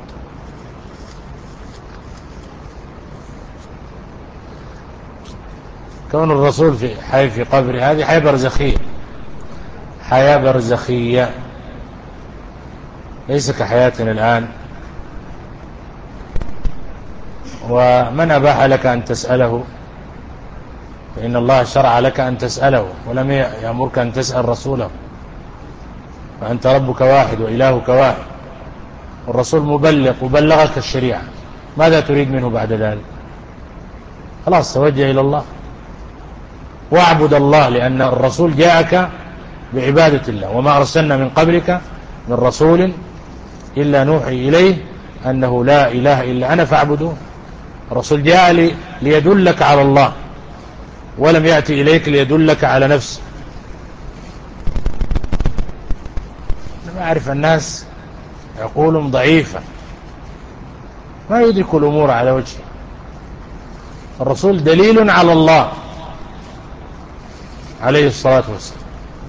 كون الرسول في حي في قبره هذه حياة برزخية، حياة برزخية ليس كحياتنا الآن. ومن أباح لك أن تسأله؟ فإن الله شرع لك أن تسأله ولم يأمرك أن تسأل رسوله، فأنت ربك واحد وإلهك واحد، والرسول مبلغ وبلغك الشريعة، ماذا تريد منه بعد ذلك؟ خلاص توجه إلى الله واعبد الله، لأن الرسول جاءك بعبادة الله، وما أرسلنا من قبلك من رسول إلا نوحي إليه أنه لا إله إلا أنا فاعبدوه. الرسول جاء لي ليدلك على الله، ولم يأتي إليك ليدلك على نفسه. أنا أعرف الناس عقولهم ضعيفة، ما يدرك الأمور على وجهه. الرسول دليل على الله عليه الصلاة والسلام،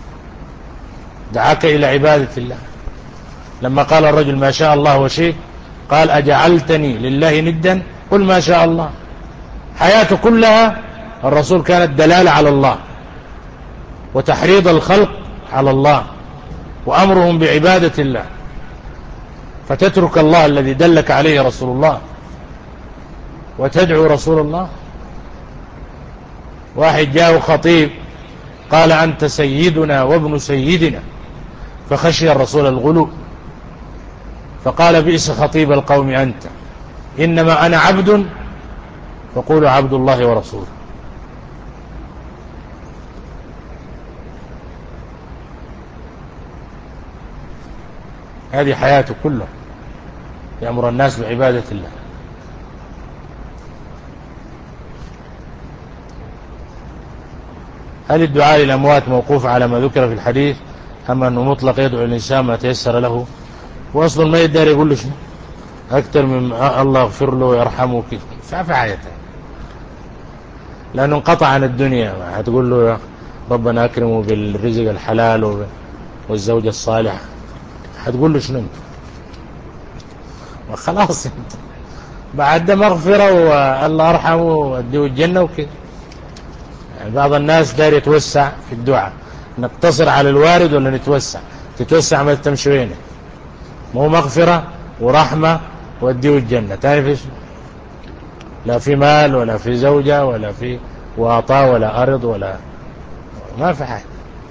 دعاك إلى عبادة الله. لما قال الرجل ما شاء الله وشئت، قال أجعلتني لله ندا؟ قل ما شاء الله. حياته كلها الرسول كانت دلالة على الله وتحريض الخلق على الله وأمرهم بعبادة الله، فتترك الله الذي دلك عليه رسول الله وتدعو رسول الله. واحد جاء خطيب قال أنت سيدنا وابن سيدنا، فخشي الرسول الغلو فقال بئس خطيب القوم أنت، إنما أنا عبد فقولوا عبد الله ورسوله. هذه حياته كلها يأمر الناس بعبادة الله. هل الدعاء للأموات موقوف على ما ذكر في الحديث أما أنه مطلق يدعو الإنسان ما تيسر له؟ وأصلا ما يدار يقول له شنو أكثر من الله اغفر له ويرحمه كده، فعفى حياته، لأنه انقطع عن الدنيا. هتقول له ربنا أكرمه بالرزق الحلال والزوجة الصالحة، هتقول له شنو انت؟ وخلاص انت بعد مغفرة والله أرحمه واديه الجنة وكده. يعني بعض الناس داير يتوسع في الدعاء، نقتصر على الوارد ولا نتوسع؟ تتوسع ما تمشي وينك، مو مغفرة ورحمة وديه الجنة تاني فيش، لا في مال ولا في زوجة ولا في واطا ولا أرض ولا ما في حاجة.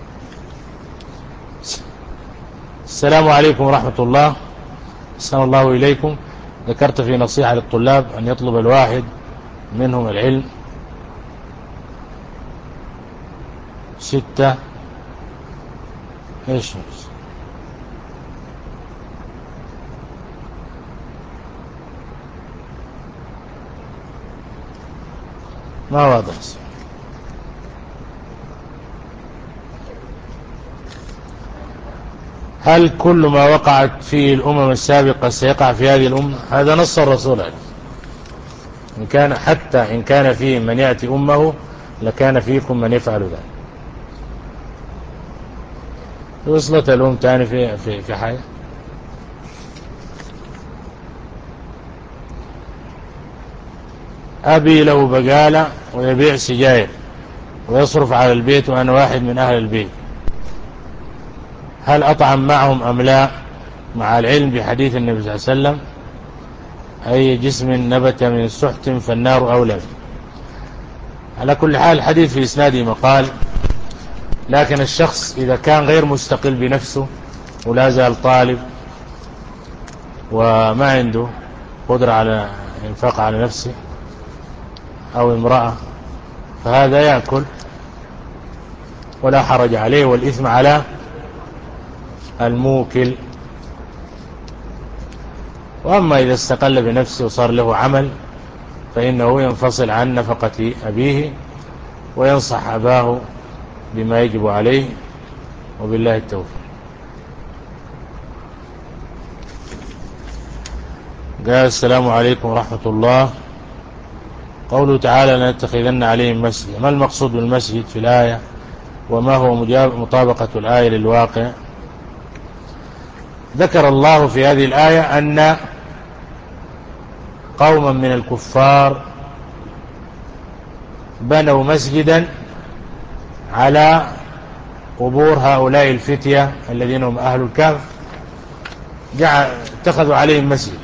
السلام عليكم ورحمة الله. أحسن الله إليكم. ذكرت في نصيحة للطلاب أن يطلب الواحد منهم العلم ستة ايش ما واضح. هل كل ما وقعت فيه الأمم السابقة سيقع في هذه الأمة؟ هذا نص الرسول عليه. إن كان حتى إن كان فيه من يأتي أمه لكان فيكم من يفعل ذلك. وصلت الأم تاني في في في حاجة. أبي له بقالة ويبيع سجاير ويصرف على البيت وأنا واحد من أهل البيت، هل أطعم معهم أم لا؟ مع العلم بحديث النبي صلى الله عليه وسلم أي جسم نبت من سحت فالنار أولى. على كل حال الحديث في إسناده مقال، لكن الشخص إذا كان غير مستقل بنفسه ولا زال طالب وما عنده قدرة على إنفاق على نفسه أو امرأة فهذا يأكل ولا حرج عليه، والإثم على الموكل. وأما إذا استقل بنفسه وصار له عمل فإنه ينفصل عن نفقة أبيه وينصح أباه بما يجب عليه، وبالله التوفيق. قال السلام عليكم ورحمة الله. قوله تعالى لنتخذن عليهم مسجد، ما المقصود بالمسجد في الآية وما هو مطابقة الآية للواقع؟ ذكر الله في هذه الآية أن قوما من الكفار بنوا مسجدا على قبور هؤلاء الفتية الذين هم أهل الكهف، اتخذوا عليهم مسجد.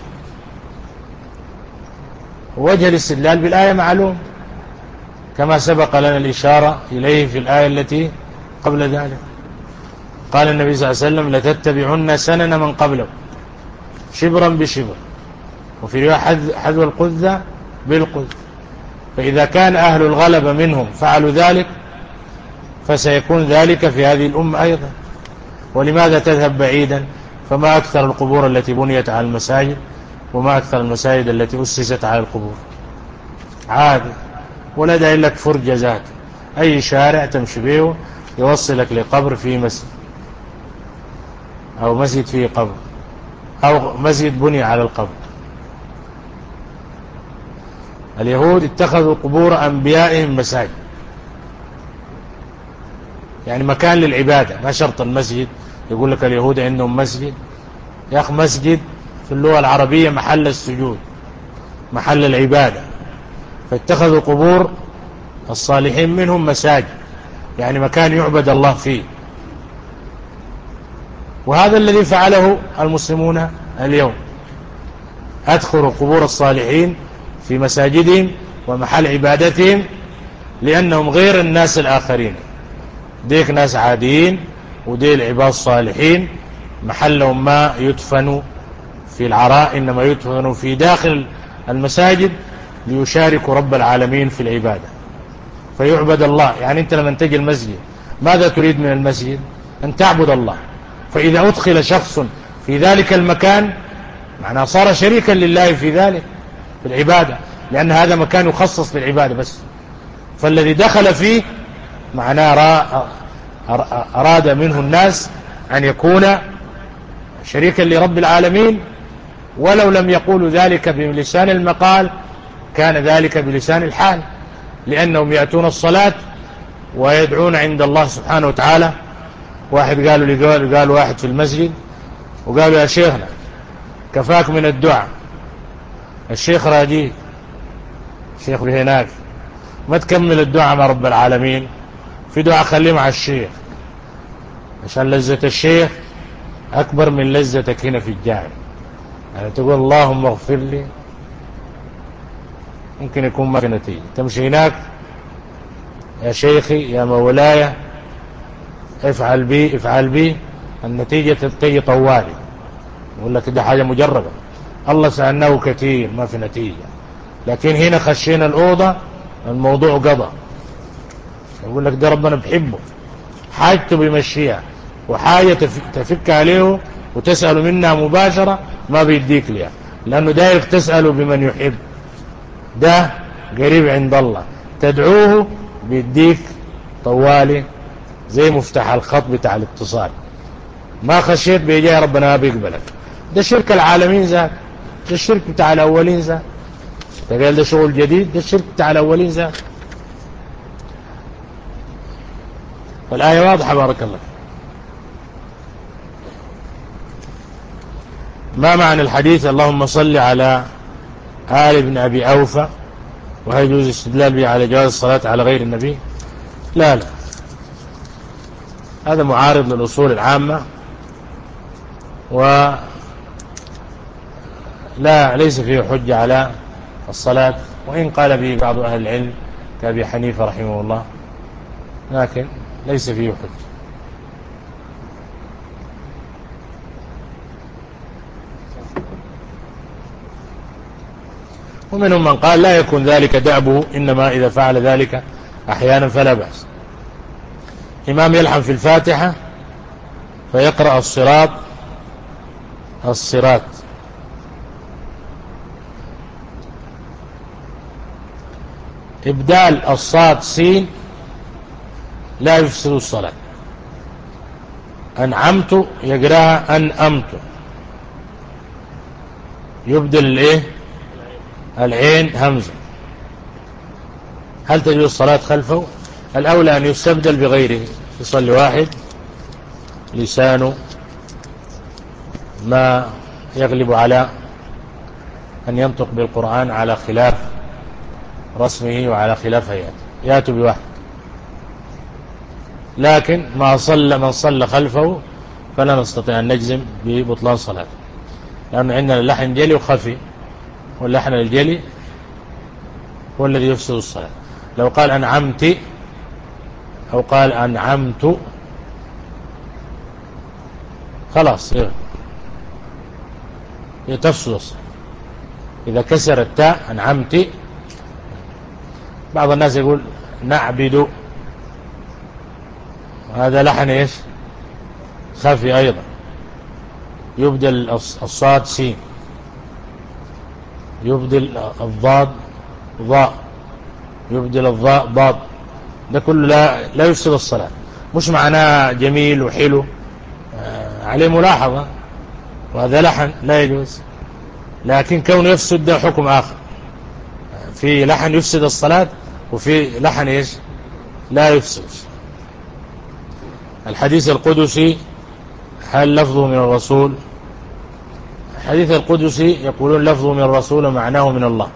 وجه الاستدلال بالآية معلوم كما سبق لنا الإشارة إليه في الآية التي قبل ذلك. قال النبي صلى الله عليه وسلم لتتبعن سنن من قبلكم شبرا بشبر، وفي رواية حذو القذة بالقذة. فإذا كان أهل الغلبة منهم فعلوا ذلك فسيكون ذلك في هذه الأمة أيضا. ولماذا تذهب بعيدا؟ فما أكثر القبور التي بنيت على المساجد وما أكثر المساجد التي أسست على القبور. عادي، ولا داعي لك فرجة ذات، أي شارع تمشي به يوصلك لقبر فيه مسجد أو مسجد فيه قبر أو مسجد بني على القبر. اليهود اتخذوا قبور أنبيائهم مساجد، يعني مكان للعبادة، ما شرط المسجد. يقول لك اليهود عندهم مسجد، يا أخي مسجد في اللغة العربية محل السجود، محل العبادة. فاتخذوا قبور الصالحين منهم مساجد، يعني مكان يعبد الله فيه. وهذا الذي فعله المسلمون اليوم، أدخلوا قبور الصالحين في مساجدهم ومحل عبادتهم لأنهم غير الناس الآخرين. ديك ناس عاديين ودي العباد الصالحين محلهم ما يدفنوا في العراء، إنما يدفنوا في داخل المساجد ليشاركوا رب العالمين في العبادة فيعبد الله. يعني أنت لما تجي المسجد ماذا تريد من المسجد؟ أن تعبد الله. فإذا أدخل شخص في ذلك المكان معناه صار شريكا لله في ذلك في العبادة، لأن هذا مكان يخصص للعبادة بس. فالذي دخل فيه معناه أراد منه الناس أن يكون شريكا لرب العالمين، ولو لم يقولوا ذلك بلسان المقال كان ذلك بلسان الحال، لأنهم يأتون الصلاة ويدعون عند الله سبحانه وتعالى. واحد قالوا لي قال, قال واحد في المسجد وقالوا يا شيخنا كفاك من الدعاء، الشيخ راجي الشيخ هناك ما تكمل الدعاء مع رب العالمين، في دعاء خليه مع الشيخ عشان لذة الشيخ أكبر من لذتك هنا في الجامع. يعني تقول اللهم اغفر لي، ممكن يكون ما في نتيجة. تمشي هناك يا شيخي يا مولاي افعل بي افعل بي، النتيجة تلقي طوالي، يقول لك ده حاجة مجربة، الله سألناه كثير ما في نتيجة. لكن هنا خشينا الأوضة الموضوع قضى، يقول لك ده ربنا بحبه، حاجته بيمشيها، وحاجة تفك عليه وتسأل منها مباشرة ما بيديك ليها، لأنه دايرك تسأله بمن يحب، ده قريب عند الله، تدعوه بيديك طوالي زي مفتاح الخط بتاع الاتصال. ما خشيت بيجي ربنا ما بيقبلك. ده شرك العالمين ذاك، ده الشرك بتاع الأولين ذاك. تقال ده شغل جديد، ده الشرك بتاع الأولين ذاك. والآية واضحة بارك الله. ما معنى الحديث اللهم صل على آل ابن أبي أوفى، وهل يجوز الاستدلال به على جواز الصلاة على غير النبي؟ لا لا، هذا معارض للأصول العامة، ولا ليس فيه حجة على الصلاة، وإن قال به بعض أهل العلم كأبي حنيفة رحمه الله، لكن ليس فيه حجة. ومنهم من قال لا يكون ذلك دأبه، إنما إذا فعل ذلك أحيانا فلا بأس. إمام يلحن في الفاتحة فيقرأ الصراط الصراط، إبدال الصاد سين لا يفسد الصلاة. أنعمت يقرأها أنأمت، يبدل الإيه العين همزة. هل تجوز الصلاة خلفه؟ الأولى أن يستبدل بغيره، يصلي واحد لسانه ما يغلب على أن ينطق بالقرآن على خلاف رسمه وعلى خلاف هيئته، يأتوا بواحد. لكن ما صلى من صلى خلفه فلا نستطيع أن نجزم ببطلان صلاته، لأن عندنا اللحن جلي وخفي، واللحن الجلي هو الذي يفسد الصلاة. لو قال أنعمت أو قال أنعمت خلاص تفسد الصلاة. إذا كسر التاء أنعمت، بعض الناس يقول نعبد، وهذا لحن إيش خفي أيضا، يبدل الصاد سين، يبدل الضاد ضاء، يبدل الضاء ضاد، ده كله لا, لا يفسد الصلاة. مش معناه جميل وحلو، آه عليه ملاحظة، وهذا لحن لا يجوز، لكن كونه يفسد ده حكم آخر. في لحن يفسد الصلاة، وفي لحن إيش لا يفسد. الحديث القدسي هل لفظه من الرسول؟ الحديث القدسي يقولون لفظه من الرسول ومعناه من الله.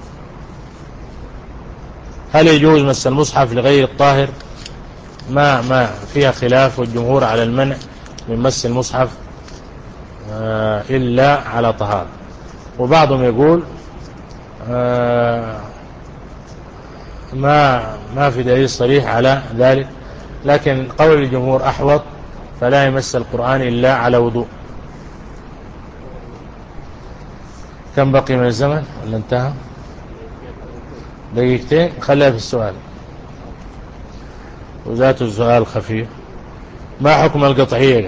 هل يجوز مس المصحف لغير الطاهر؟ ما ما فيها خلاف، والجمهور على المنع من مس المصحف آه إلا على طهارة، وبعضهم يقول آه ما ما في دليل صريح على ذلك، لكن قول الجمهور أحوط، فلا يمس القرآن إلا على وضوء. كم بقي من الزمن ولا انتهى؟ دقيقتين، خليها في السؤال، وذات السؤال خفيف. ما حكم القطعية؟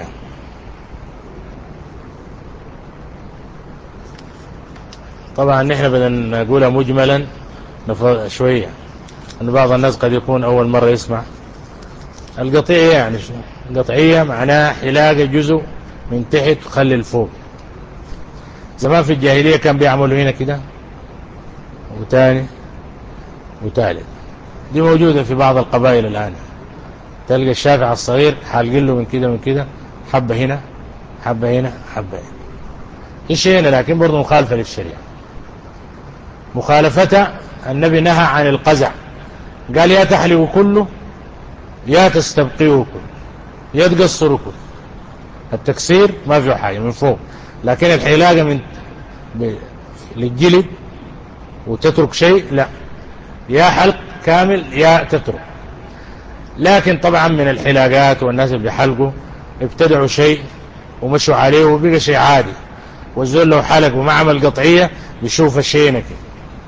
طبعا نحن بدنا نقولها مجملا شوية، أن بعض الناس قد يكون أول مرة يسمع. القطعية يعني شو؟ القطعية معناها حلاقة جزء من تحت وخلي الفوق. زمان في الجاهلية كان بيعملوا هنا كده وتاني وتالت، دي موجودة في بعض القبائل الآن. تلقى الشافع الصغير حالقين له من كده من كده، حبة هنا حبة هنا حبة هنا، إيش هنا، لكن برضو مخالفة للشريعة. مخالفتها النبي نهى عن القزع، قال يا تحلق كله يا تستبقيه كله، يا تقصره كله. التكسير ما فيه حاجة من فوق، لكن الحلاقة من للجلد وتترك شيء لا، يا حلق كامل يا تترك. لكن طبعا من الحلاقات والناس اللي بيحلقوا ابتدعوا شيء ومشوا عليه وبقى شيء عادي، والزول لو حلق وما عمل قطعية بيشوف الشيء كده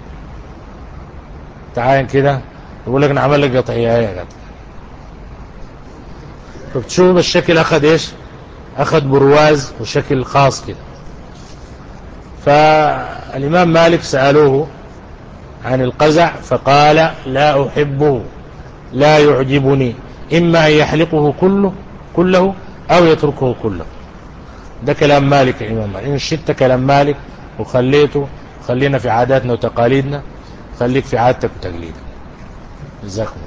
تعاين كده يقول لك نعمل لك قطعية يا قطع، فبتشوف الشكل أخذ إيش، أخذ برواز وشكل خاص كده. فالإمام مالك سألوه عن القزع فقال لا أحبه لا يعجبني، إما أن يحلقه كله كله أو يتركه كله. ده كلام مالك يا إمام مالك. إن شئت كلام مالك وخليته، خلينا في عاداتنا وتقاليدنا، خليك في عادتك وتقليدك. جزاكم الله.